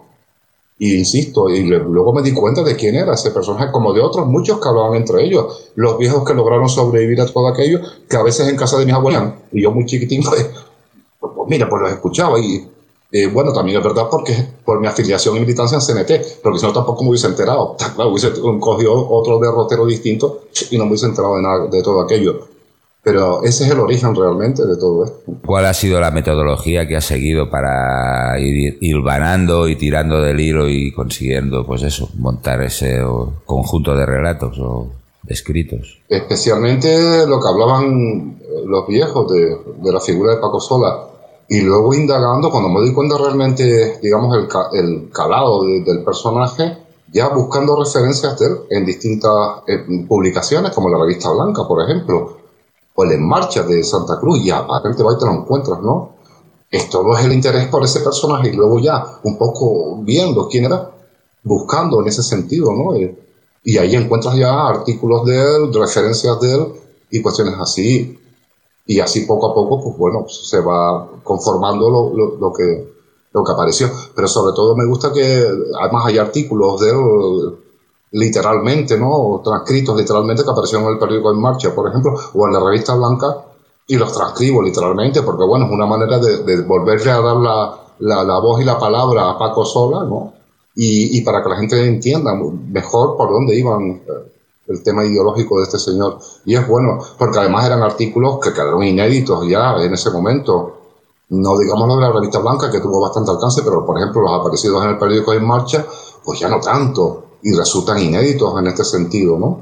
Y insisto, y le, luego me di cuenta de quién era ese personaje, como de otros muchos que hablaban entre ellos. Los viejos que lograron sobrevivir a todo aquello, que a veces en casa de mis abuelos, y yo muy chiquitín, pues, pues mira, pues los escuchaba y eh, bueno, también es verdad porque por mi afiliación y militancia en C N T, porque si no tampoco me hubiese enterado. Claro, hubiese cogido otro derrotero distinto y no me hubiese enterado de nada de todo aquello. Pero ese es el origen realmente de todo esto. ¿Cuál ha sido la metodología que has seguido para ir hilvanando y tirando del hilo y consiguiendo, pues eso, montar ese conjunto de relatos o escritos? Especialmente lo que hablaban los viejos de, de la figura de Paco Sola. Y luego indagando, cuando me di cuenta realmente, digamos, el, el calado de, del personaje, ya buscando referencias de él en distintas eh, publicaciones, como la Revista Blanca, por ejemplo, o el En Marcha de Santa Cruz, y aparte va y te lo encuentras, ¿no? Esto es el interés por ese personaje, y luego ya un poco viendo quién era, buscando en ese sentido, ¿no? Y, y ahí encuentras ya artículos de él, referencias de él, y cuestiones así. Y así poco a poco, pues bueno, pues se va conformando lo, lo, lo, que, lo que apareció. Pero sobre todo me gusta que además hay artículos de él literalmente, ¿no? Transcritos literalmente que aparecieron en el periódico En Marcha, por ejemplo, o en la Revista Blanca, y los transcribo literalmente, porque bueno, es una manera de, de volverle a dar la, la, la voz y la palabra a Paco Sola, ¿no? Y, y para que la gente entienda mejor por dónde iban el tema ideológico de este señor. Y es bueno, porque además eran artículos que quedaron inéditos ya en ese momento. No digamos lo de la Revista Blanca, que tuvo bastante alcance, pero por ejemplo los aparecidos en el periódico En Marcha, pues ya no tanto, y resultan inéditos en este sentido, ¿no?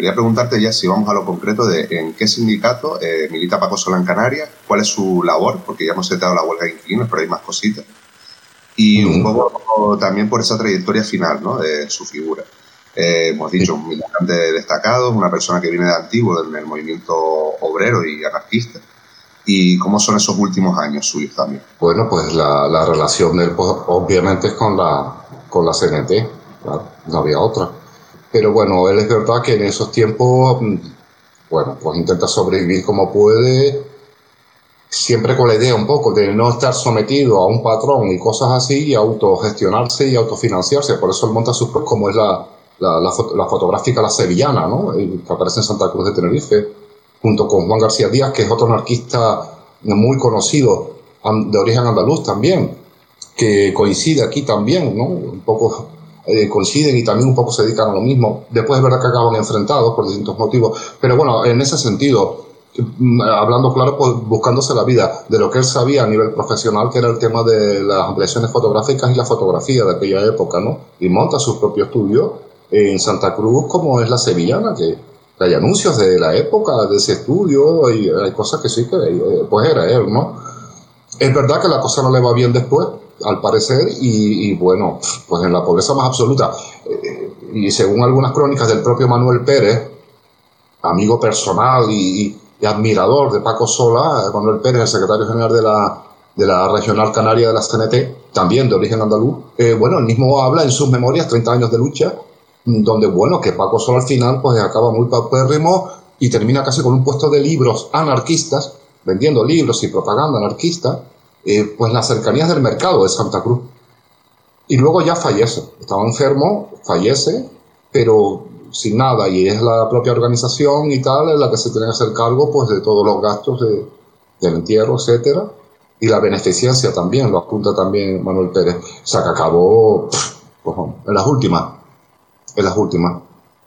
quería preguntarte ya si vamos a lo concreto de en qué sindicato eh, milita Paco Sola en Canarias, cuál es su labor, porque ya hemos citado la huelga de inquilinos, pero hay más cositas. Y mm. un poco también por esa trayectoria final, ¿no?, de su figura. Eh, hemos dicho, un militante destacado, una persona que viene de antiguo en el movimiento obrero y anarquista. ¿Y cómo son esos últimos años suyos también? Bueno, pues la, la relación de él, pues, obviamente es con la, con la C N T, claro, no había otra. Pero bueno, él es verdad que en esos tiempos, bueno, pues intenta sobrevivir como puede, siempre con la idea un poco de no estar sometido a un patrón y cosas así, y autogestionarse y autofinanciarse. Por eso él monta sus propios, como es la, la, la, foto, la fotográfica La Sevillana, ¿no?, que aparece en Santa Cruz de Tenerife, junto con Juan García Díaz, que es otro anarquista muy conocido, de origen andaluz también, que coincide aquí también, ¿no? Un poco eh, coinciden y también un poco se dedican a lo mismo. Después es verdad que acaban enfrentados por distintos motivos, pero bueno, en ese sentido, hablando claro, pues buscándose la vida de lo que él sabía a nivel profesional, que era el tema de las ampliaciones fotográficas y la fotografía de aquella época, ¿no? Y monta su propio estudio en Santa Cruz, como es La Sevillana, que hay anuncios de la época de ese estudio y hay cosas que sí que pues era él, ¿no? Es verdad que la cosa no le va bien después, al parecer, y, y bueno, pues en la pobreza más absoluta. Eh, y según algunas crónicas del propio Manuel Pérez, amigo personal y, y, y admirador de Paco Sola, Manuel Pérez, el secretario general de la, de la Regional Canaria de la C N T, también de origen andaluz, eh, bueno, él mismo habla en sus memorias, treinta años de lucha, donde, bueno, que Paco Sola al final pues acaba muy paupérrimo y termina casi con un puesto de libros anarquistas, vendiendo libros y propaganda anarquista, eh, pues en las cercanías del mercado de Santa Cruz. Y luego ya fallece, estaba enfermo, fallece, pero sin nada, y es la propia organización y tal en la que se tiene que hacer cargo pues de todos los gastos de, del entierro, etcétera, y la beneficencia también, lo apunta también Manuel Pérez. O sea, que acabó pues, en las últimas. En las últimas.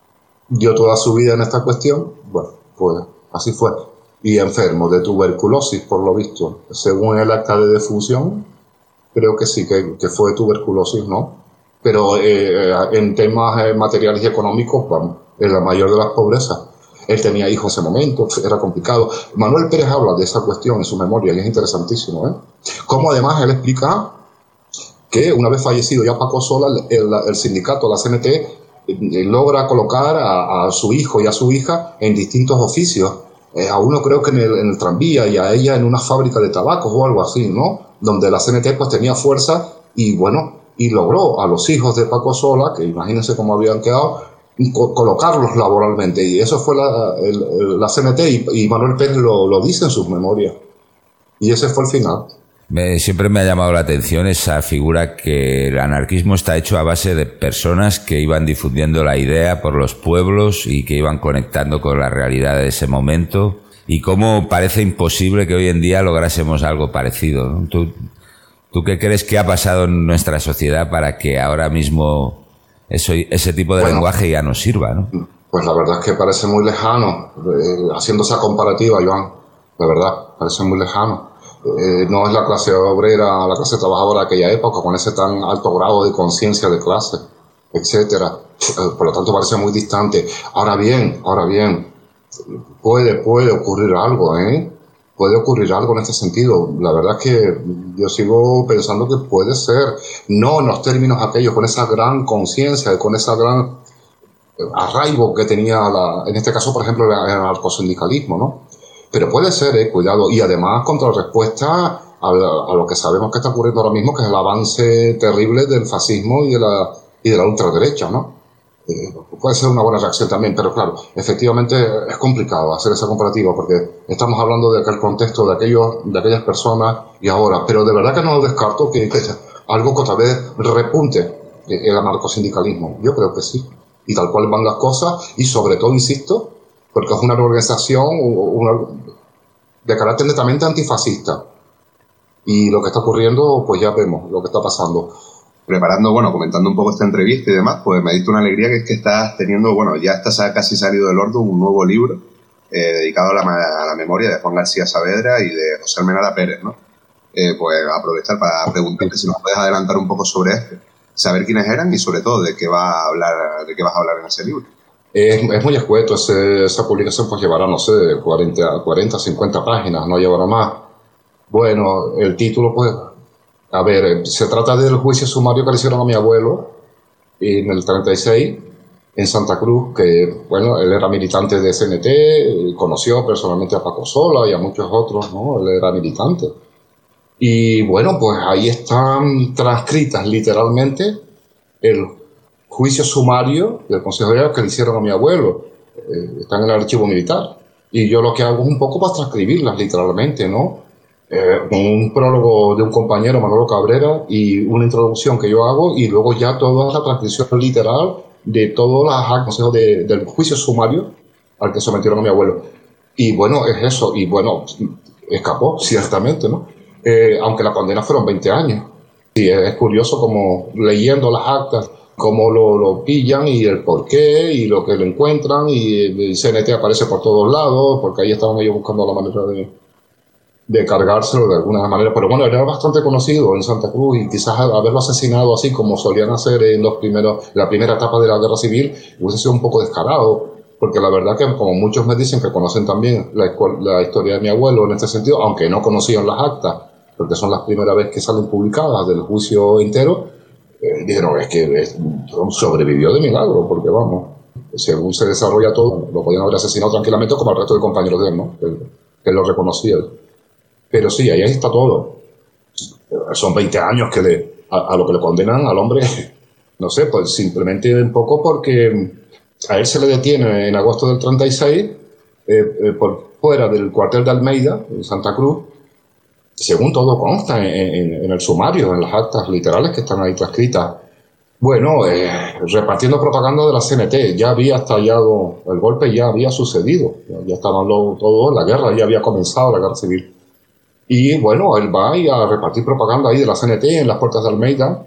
Dio toda su vida en esta cuestión, bueno, pues así fue. Y enfermo de tuberculosis, por lo visto. Según el acta de defunción, creo que sí, que, que fue tuberculosis, ¿no? Pero eh, en temas eh, materiales y económicos, vamos, es la mayor de las pobrezas. Él tenía hijos en ese momento, era complicado. Manuel Pérez habla de esa cuestión en su memoria y es interesantísimo, ¿eh? Como además él explica que una vez fallecido ya Paco Sola, el, el, el sindicato, la C N T, logra colocar a, a su hijo y a su hija en distintos oficios, eh, a uno creo que en el, en el tranvía y a ella en una fábrica de tabacos o algo así, ¿no? Donde la C N T pues tenía fuerza y bueno, y logró a los hijos de Paco Sola, que imagínense cómo habían quedado, co colocarlos laboralmente, y eso fue la, el, el, la C N T y, y Manuel Pérez lo, lo dice en sus memorias, y ese fue el final. Me, siempre me ha llamado la atención esa figura que el anarquismo está hecho a base de personas que iban difundiendo la idea por los pueblos y que iban conectando con la realidad de ese momento, y cómo parece imposible que hoy en día lográsemos algo parecido, ¿no? ¿Tú, ¿Tú qué crees que ha pasado en nuestra sociedad para que ahora mismo eso, ese tipo de bueno, lenguaje ya no sirva, ¿no? Pues la verdad es que parece muy lejano, eh, haciendo esa comparativa, Joan, la verdad, parece muy lejano. Eh, no es la clase obrera, la clase trabajadora de aquella época, con ese tan alto grado de conciencia de clase, etcétera. Por lo tanto, parece muy distante. Ahora bien, ahora bien, puede, puede ocurrir algo, ¿eh? Puede ocurrir algo en este sentido. La verdad es que yo sigo pensando que puede ser, no en los términos aquellos, con esa gran conciencia, con esa gran arraigo que tenía, la, en este caso, por ejemplo, el anarcosindicalismo, ¿no? Pero puede ser, eh, cuidado, y además contrarrespuesta a, a lo que sabemos que está ocurriendo ahora mismo, que es el avance terrible del fascismo y de la, y de la ultraderecha, ¿no? Eh, puede ser una buena reacción también, pero claro, efectivamente es complicado hacer esa comparativa, porque estamos hablando de aquel contexto, de aquellos, de aquellas personas y ahora, pero de verdad que no descarto que, que algo que otra vez repunte el anarcosindicalismo. Yo creo que sí, y tal cual van las cosas, y sobre todo, insisto, porque es una organización una, de carácter netamente antifascista. Y lo que está ocurriendo, pues ya vemos lo que está pasando. Preparando, bueno, comentando un poco esta entrevista y demás, pues me diste una alegría, que es que estás teniendo, bueno, ya estás casi salido del horno, un nuevo libro eh, dedicado a la, a la memoria de Juan García Saavedra y de José Almenara Pérez, ¿no? Eh, pues aprovechar para preguntarte si nos puedes adelantar un poco sobre este, saber quiénes eran y sobre todo de qué va a hablar, de qué vas a hablar en ese libro. Es, es muy escueto, ese, esa publicación pues llevará, no sé, cuarenta, cincuenta páginas, no llevará más. Bueno, el título pues, a ver, se trata del juicio sumario que le hicieron a mi abuelo en el treinta y seis, en Santa Cruz, que, bueno, él era militante de C N T, conoció personalmente a Paco Sola y a muchos otros, ¿no? Él era militante. Y, bueno, pues ahí están transcritas literalmente el juicio sumario del Consejo de Guerra que le hicieron a mi abuelo. Eh, están en el archivo militar. Y yo lo que hago es un poco para transcribirlas literalmente, ¿no? Eh, con un prólogo de un compañero, Manolo Cabrera, y una introducción que yo hago, y luego ya toda la transcripción literal de todos los consejos de, del juicio sumario al que sometieron a mi abuelo. Y bueno, es eso. Y bueno, escapó, ciertamente, ¿no? Eh, aunque la condena fueron veinte años. Y es curioso como leyendo las actas, cómo lo, lo pillan y el por qué y lo que lo encuentran, y el C N T aparece por todos lados, porque ahí estaban ellos buscando la manera de, de cargárselo de alguna manera. Pero bueno, era bastante conocido en Santa Cruz, y quizás haberlo asesinado así como solían hacer en los primeros, la primera etapa de la guerra civil hubiese sido un poco descarado, porque la verdad que como muchos me dicen que conocen también la, la historia de mi abuelo en este sentido, aunque no conocían las actas, porque son las primeras veces que salen publicadas del juicio entero, eh, dijeron, es que es, sobrevivió de milagro, porque vamos, según se desarrolla todo, lo podían haber asesinado tranquilamente como al resto de compañeros de él, ¿no? Que, que lo reconocía. Pero sí, ahí está todo. Son veinte años que le, a, a lo que le condenan al hombre, no sé, pues simplemente un poco porque a él se le detiene en agosto del treinta y seis, eh, eh, por fuera del cuartel de Almeida, en Santa Cruz, según todo consta en, en, en el sumario, en las actas literales que están ahí transcritas. Bueno, eh, repartiendo propaganda de la C N T, ya había estallado el golpe, ya había sucedido, ya, ya estaban lo, todo, la guerra, ya había comenzado la guerra civil. Y bueno, él va ahí a repartir propaganda ahí de la C N T en las puertas de Almeida,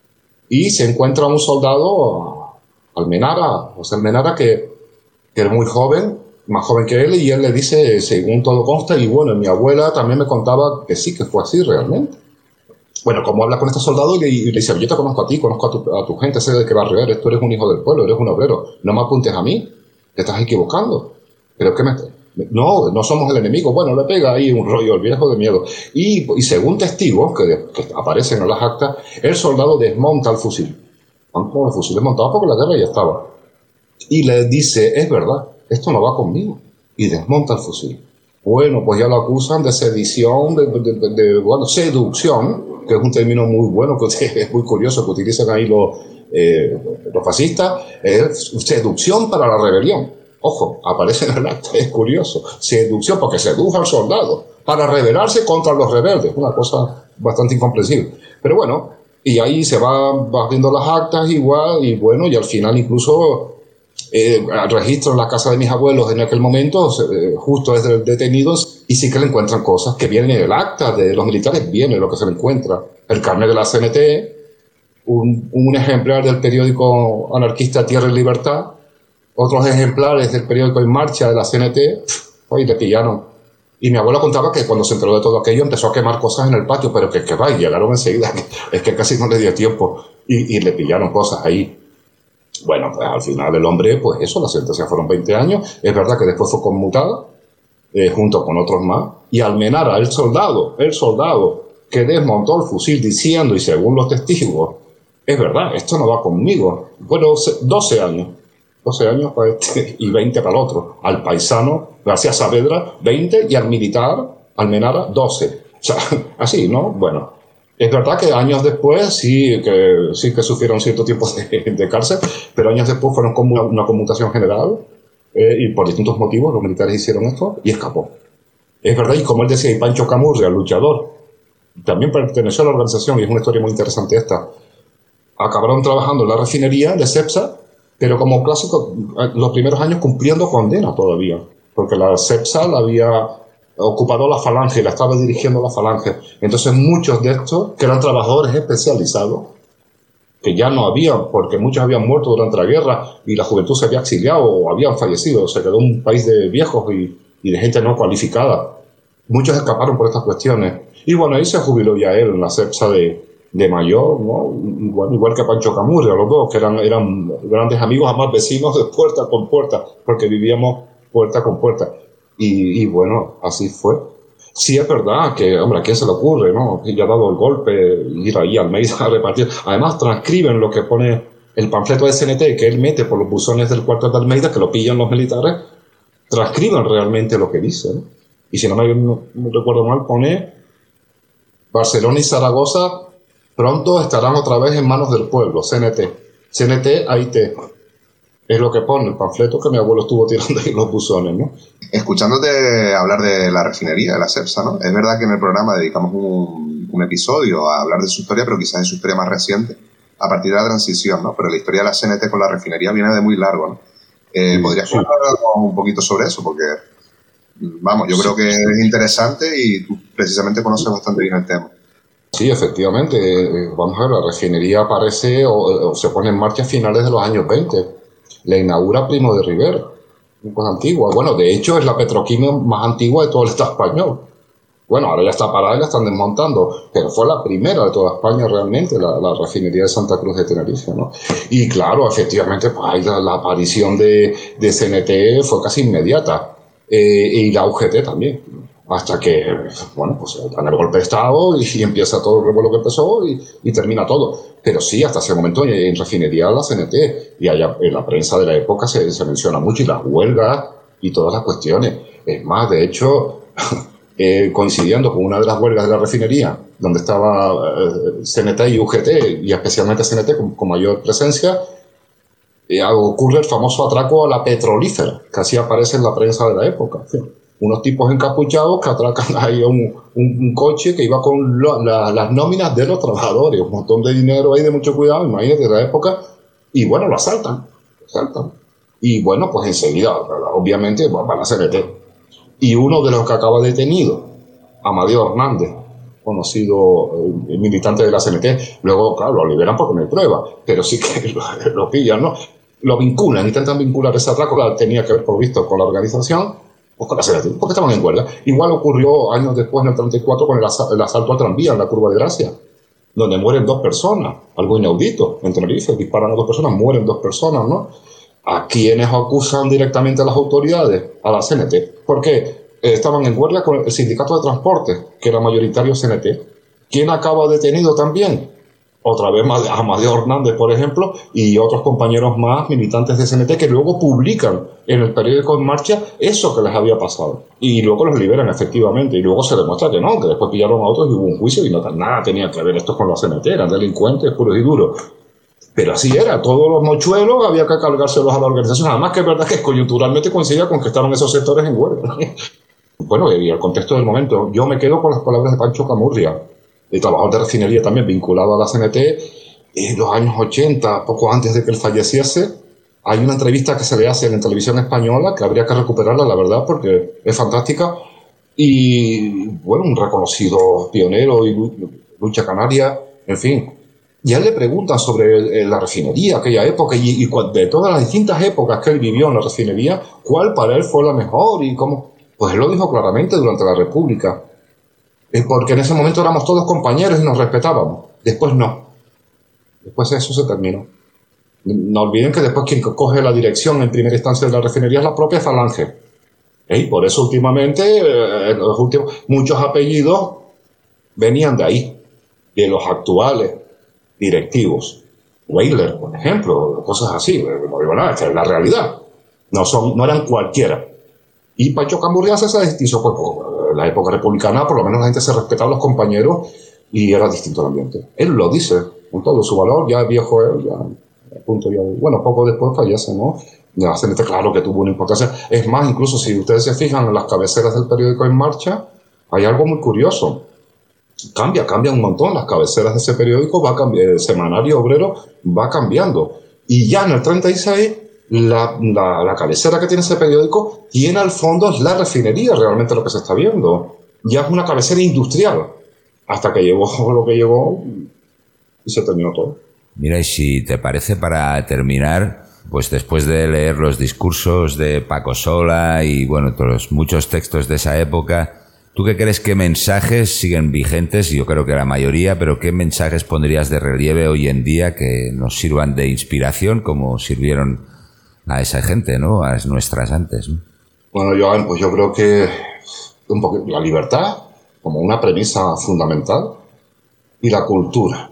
y se encuentra un soldado, Almenara, José Almenara, que, que era muy joven, más joven que él, y él le dice, según todo consta, y bueno, mi abuela también me contaba que sí, que fue así realmente. Bueno, como habla con este soldado, y le, y le dice, yo te conozco a ti, conozco a tu, a tu gente, sé de qué barrio, tú eres un hijo del pueblo, eres un obrero, no me apuntes a mí, te estás equivocando. Pero que me... No, no somos el enemigo. Bueno, le pega ahí un rollo, el viejo de miedo. Y, y según testigos que, que aparecen en las actas, el soldado desmonta el fusil. Van con el fusil desmontado porque la guerra ya estaba. Y le dice, es verdad, esto no va conmigo. Y desmonta el fusil. Bueno, pues ya lo acusan de sedición, de, de, de, de bueno, seducción, que es un término muy bueno, que es muy curioso, que utilizan ahí los, eh, los fascistas, es seducción para la rebelión. Ojo, aparece en el acta, es curioso. Seducción, porque sedujo al soldado para rebelarse contra los rebeldes. Una cosa bastante incomprensible. Pero bueno, y ahí se va, va viendo las actas igual, y bueno, y al final incluso eh, registro en la casa de mis abuelos en aquel momento, eh, justo desde el detenido, y sí que le encuentran cosas que vienen en el acta de los militares, viene lo que se le encuentra. El carnet de la C N T, un, un ejemplar del periódico anarquista Tierra y Libertad, otros ejemplares del periódico En Marcha de la C N T, hoy le pillaron. Y mi abuelo contaba que cuando se enteró de todo aquello empezó a quemar cosas en el patio, pero que, que va, y llegaron enseguida, es que casi no le dio tiempo, y, y le pillaron cosas ahí. Bueno, pues al final el hombre, pues eso, la sentencia fueron veinte años, es verdad que después fue conmutada, eh, junto con otros más, y Almenara, el soldado, el soldado que desmontó el fusil diciendo, y según los testigos, es verdad, esto no va conmigo. Bueno, doce años. doce años para este y veinte para el otro. Al paisano, García Saavedra, veinte, y al militar, Almenara, doce. O sea, así, ¿no? Bueno, es verdad que años después sí que, sí que sufrieron cierto tiempo de, de cárcel, pero años después fueron como una, una conmutación general, eh, y por distintos motivos los militares hicieron esto y escapó. Es verdad, y como él decía, y Pancho Camurria, el luchador, también perteneció a la organización, y es una historia muy interesante esta. Acabaron trabajando en la refinería de Cepsa, pero como clásico, los primeros años cumpliendo condena todavía, porque la Cepsa la había ocupado la Falange, la estaba dirigiendo la Falange. Entonces muchos de estos, que eran trabajadores especializados, que ya no habían, porque muchos habían muerto durante la guerra y la juventud se había exiliado o habían fallecido, se quedó un país de viejos y, y de gente no cualificada. Muchos escaparon por estas cuestiones. Y bueno, ahí se jubiló ya él en la Cepsa de, de mayor, ¿no? Igual, igual que Pancho Camurria, los dos, que eran, eran grandes amigos, además vecinos de puerta con puerta, porque vivíamos puerta con puerta. Y, y bueno, así fue. Sí es verdad que, hombre, ¿a quién se le ocurre, no? Que ya ha dado el golpe, ir ahí al Almeida a repartir. Además, transcriben lo que pone el panfleto de C N T que él mete por los buzones del cuartel de Almeida, que lo pillan los militares, transcriben realmente lo que dice, ¿no? Y si no me, no me recuerdo mal, pone Barcelona y Zaragoza pronto estarán otra vez en manos del pueblo, C N T. C N T, A I T. Es lo que pone el panfleto que mi abuelo estuvo tirando ahí los buzones, ¿no? Escuchándote hablar de la refinería, de la Cepsa, ¿no? Es verdad que en el programa dedicamos un, un episodio a hablar de su historia, pero quizás es su historia más reciente, a partir de la transición, ¿no? Pero la historia de la C N T con la refinería viene de muy largo, ¿no? Eh, sí, ¿Podrías sí. hablarnos un poquito sobre eso? Porque, vamos, yo sí. creo que es interesante y tú precisamente conoces bastante bien el tema. Sí, efectivamente. Vamos a ver, la refinería aparece o, o se pone en marcha a finales de los años veinte. La inaugura Primo de Rivera, una cosa antigua. Bueno, de hecho es la petroquímica más antigua de todo el Estado español. Bueno, ahora ya está parada y la están desmontando, pero fue la primera de toda España realmente, la, la refinería de Santa Cruz de Tenerife, ¿no? Y claro, efectivamente, pues ahí la, la aparición de, de C N T fue casi inmediata, eh, y la U G T también, hasta que, bueno, pues dan el golpe de Estado y, y empieza todo el revuelo que empezó y, y termina todo. Pero sí, hasta ese momento en, en refinería la C N T, y allá en la prensa de la época se, se menciona mucho, y las huelgas y todas las cuestiones. Es más, de hecho, eh, coincidiendo con una de las huelgas de la refinería, donde estaba eh, C N T y U G T, y especialmente C N T con, con mayor presencia, eh, ocurre el famoso atraco a la petrolífera, que así aparece en la prensa de la época. En fin, unos tipos encapuchados que atracan ahí a un, un, un coche que iba con lo, la, las nóminas de los trabajadores, un montón de dinero ahí de mucho cuidado, imagínate, de la época, y bueno, lo asaltan, lo asaltan. Y bueno, pues enseguida, obviamente, van a C N T. Y uno de los que acaba detenido, Amadeo Hernández, conocido eh, militante de la C N T, luego, claro, lo liberan porque no hay prueba, pero sí que lo, lo pillan, ¿no? Lo vinculan, intentan vincular ese atraco, que tenía que ver, por visto, con la organización, o con la C N T, porque estaban en huelga. Igual ocurrió años después, en el treinta y cuatro, con el, asa el asalto al tranvía en la Curva de Gracia, donde mueren dos personas, algo inaudito. En Tenerife disparan a dos personas, mueren dos personas, ¿no? ¿A quienes acusan directamente a las autoridades? A la C N T. ¿Por qué? Eh, estaban en huelga con el sindicato de transporte, que era mayoritario C N T. ¿Quién acaba detenido también? Otra vez Amadeo Hernández, por ejemplo, y otros compañeros más militantes de C N T que luego publican en el periódico En Marcha eso que les había pasado. Y luego los liberan efectivamente. Y luego se demuestra que no, que después pillaron a otros y hubo un juicio y no, nada tenía que ver esto con la C N T, eran delincuentes puros y duros. Pero así era, todos los mochuelos había que cargárselos a la organización. Además que es verdad que coyunturalmente coincidía con que estaban esos sectores en huelga. Bueno, y el contexto del momento, yo me quedo con las palabras de Pancho Camurria, el trabajador de refinería también vinculado a la C N T, en los años ochenta, poco antes de que él falleciese. Hay una entrevista que se le hace en la televisión española, que habría que recuperarla, la verdad, porque es fantástica. Y, bueno, un reconocido pionero y lucha canaria, en fin. Y a él le preguntan sobre la refinería, aquella época, y, y de todas las distintas épocas que él vivió en la refinería, ¿cuál para él fue la mejor y cómo? Pues él lo dijo claramente durante la República. Porque en ese momento éramos todos compañeros y nos respetábamos. Después no. Después eso se terminó. No olviden que después quien coge la dirección en primera instancia de la refinería es la propia Falange. Y por eso últimamente, en los últimos, muchos apellidos venían de ahí, de los actuales directivos. Weiler, por ejemplo, cosas así. No digo nada, esta es la realidad. No, son, no eran cualquiera. Y Pancho Camurria hace esa distinción, pues, en la época republicana, por lo menos la gente se respetaba a los compañeros y era distinto el ambiente. Él lo dice, con todo su valor, ya viejo él, ya, a punto ya, bueno, poco después fallece, ¿no? Ya se nota claro que tuvo una importancia. Es más, incluso si ustedes se fijan en las cabeceras del periódico En Marcha, hay algo muy curioso. Cambia, cambia un montón. Las cabeceras de ese periódico, va cambiando, el semanario obrero va cambiando. Y ya en el treinta y seis, La, la, la cabecera que tiene ese periódico tiene al fondo la refinería, realmente lo que se está viendo. Ya es una cabecera industrial, hasta que llegó lo que llegó y se terminó todo. Mira, y si te parece, para terminar, pues después de leer los discursos de Paco Sola y bueno, todos muchos textos de esa época, ¿Tú qué crees qué mensajes siguen vigentes? Yo creo que la mayoría, pero ¿qué mensajes pondrías de relieve hoy en día que nos sirvan de inspiración como sirvieron a esa gente, ¿no? A nuestras antes, ¿no? Bueno, Joan, pues yo creo que un poco la libertad como una premisa fundamental y la cultura.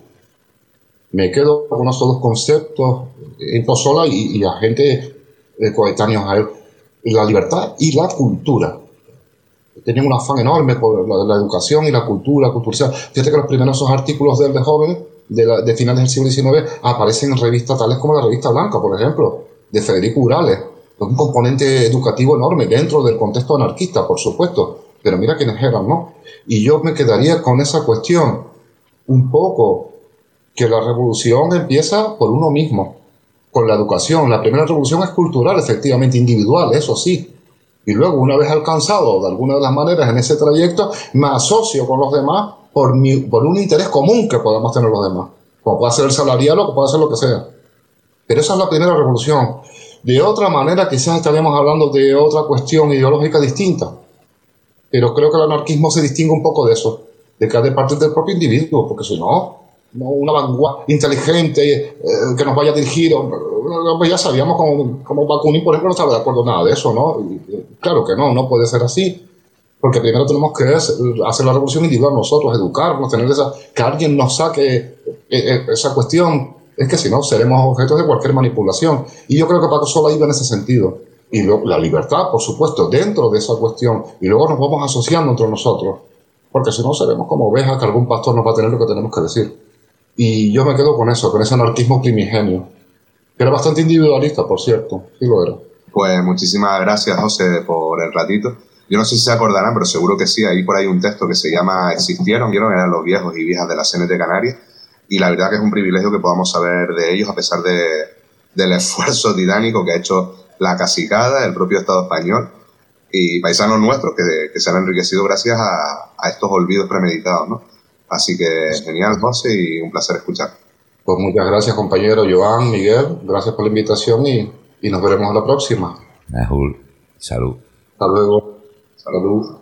Me quedo con esos dos conceptos, Imposola y, y a gente eh, coetáneos a él. La libertad y la cultura. Tenían un afán enorme por la, la educación y la cultura, culturalizar. Fíjate que los primeros esos artículos del de joven, de, la, de finales del siglo diecinueve, aparecen en revistas tales como la Revista Blanca, por ejemplo, de Federico Urales. Un componente educativo enorme dentro del contexto anarquista, por supuesto. Pero mira quiénes eran, ¿no? Y yo me quedaría con esa cuestión, un poco, que la revolución empieza por uno mismo, con la educación. La primera revolución es cultural, efectivamente, individual, eso sí. Y luego, una vez alcanzado de alguna de las maneras en ese trayecto, me asocio con los demás por, mi, por un interés común que podamos tener los demás. Como puede ser el salarial o puede ser lo que sea. Pero esa es la primera revolución. De otra manera, quizás estaríamos hablando de otra cuestión ideológica distinta. Pero creo que el anarquismo se distingue un poco de eso, de que ha de partir del propio individuo, porque si no, no una vanguardia inteligente eh, que nos vaya a dirigir, pues ya sabíamos como, como Bakunin, por ejemplo, no estaba de acuerdo en nada de eso, ¿no? Y, claro que no, no puede ser así, porque primero tenemos que hacer la revolución individual nosotros, educarnos, tener esa, que alguien nos saque esa cuestión, es que si no seremos objetos de cualquier manipulación. Y yo creo que Paco Sola iba en ese sentido. Y luego, la libertad, por supuesto, dentro de esa cuestión. Y luego nos vamos asociando entre nosotros. Porque si no, seremos como ovejas que algún pastor nos va a tener lo que tenemos que decir. Y yo me quedo con eso, con ese anarquismo primigenio. Que era bastante individualista, por cierto. Sí lo era. Pues muchísimas gracias, José, por el ratito. Yo no sé si se acordarán, pero seguro que sí. Hay por ahí un texto que se llama Existieron, ¿vieron? Eran los viejos y viejas de la C N T Canarias. Y la verdad que es un privilegio que podamos saber de ellos, a pesar de, del esfuerzo titánico que ha hecho la cacicada, el propio Estado español y paisanos nuestros que, que se han enriquecido gracias a, a estos olvidos premeditados, ¿no? Así que genial, José, y un placer escuchar. Pues muchas gracias, compañero Joan, Miguel, gracias por la invitación y, y nos veremos a la próxima. Ajul, salud. Hasta luego. Salud.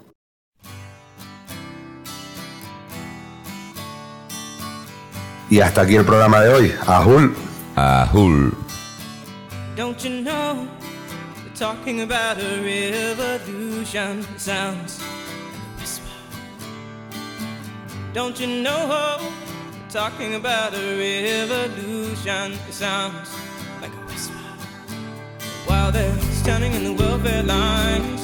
Y hasta aquí el programa de hoy. Ajul. Ajul. Don't you know, talking about a revolution sounds like a whisper. Don't you know, talking about a revolution sounds like a whisper. While they're standing in the welfare lines,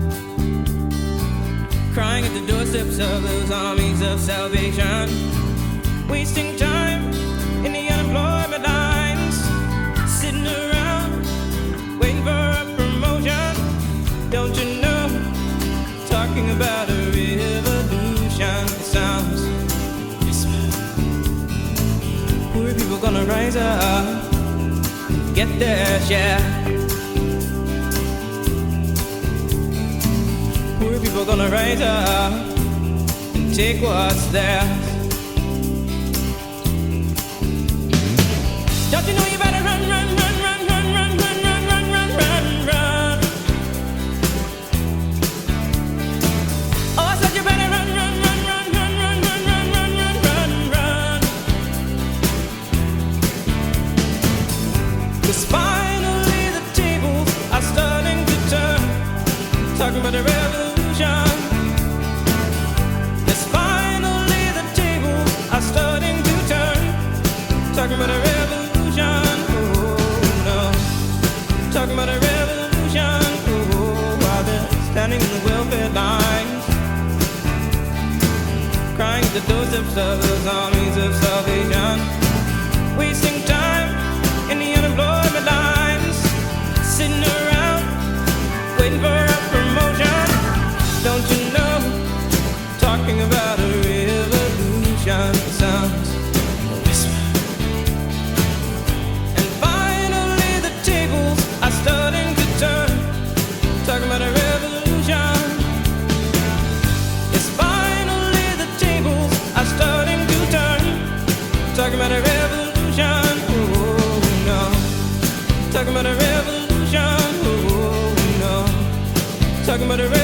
crying at the doorsteps of those armies of salvation, wasting time in the unemployment lines, sitting around waiting for a promotion. Don't you know, talking about a revolution, it sounds whisper. Poor people gonna rise up, get their share. Poor people gonna rise up and take what's theirs. Don't you know you better run, run, run, run, run, run, run, run, run, run, run, run. Oh, I said you better run, run, run, run, run, run, run, run, run, run, run, run. 'Cause finally the tables are starting to turn, talking about a revolution. 'Cause finally the tables are starting to turn, talking about a revolution. Talking about a revolution, oh, while they're standing in the welfare lines, crying at the doorsteps of those armies of salvation, wasting time in the unemployment lines, sitting around waiting for a promotion. Don't you know, talking about a revolution sounds like a whisper. Starting to turn, talking about a revolution. Yes, finally the tables are starting to turn, talking about a revolution. Oh no, talking about a revolution. Oh no, talking about a revolution.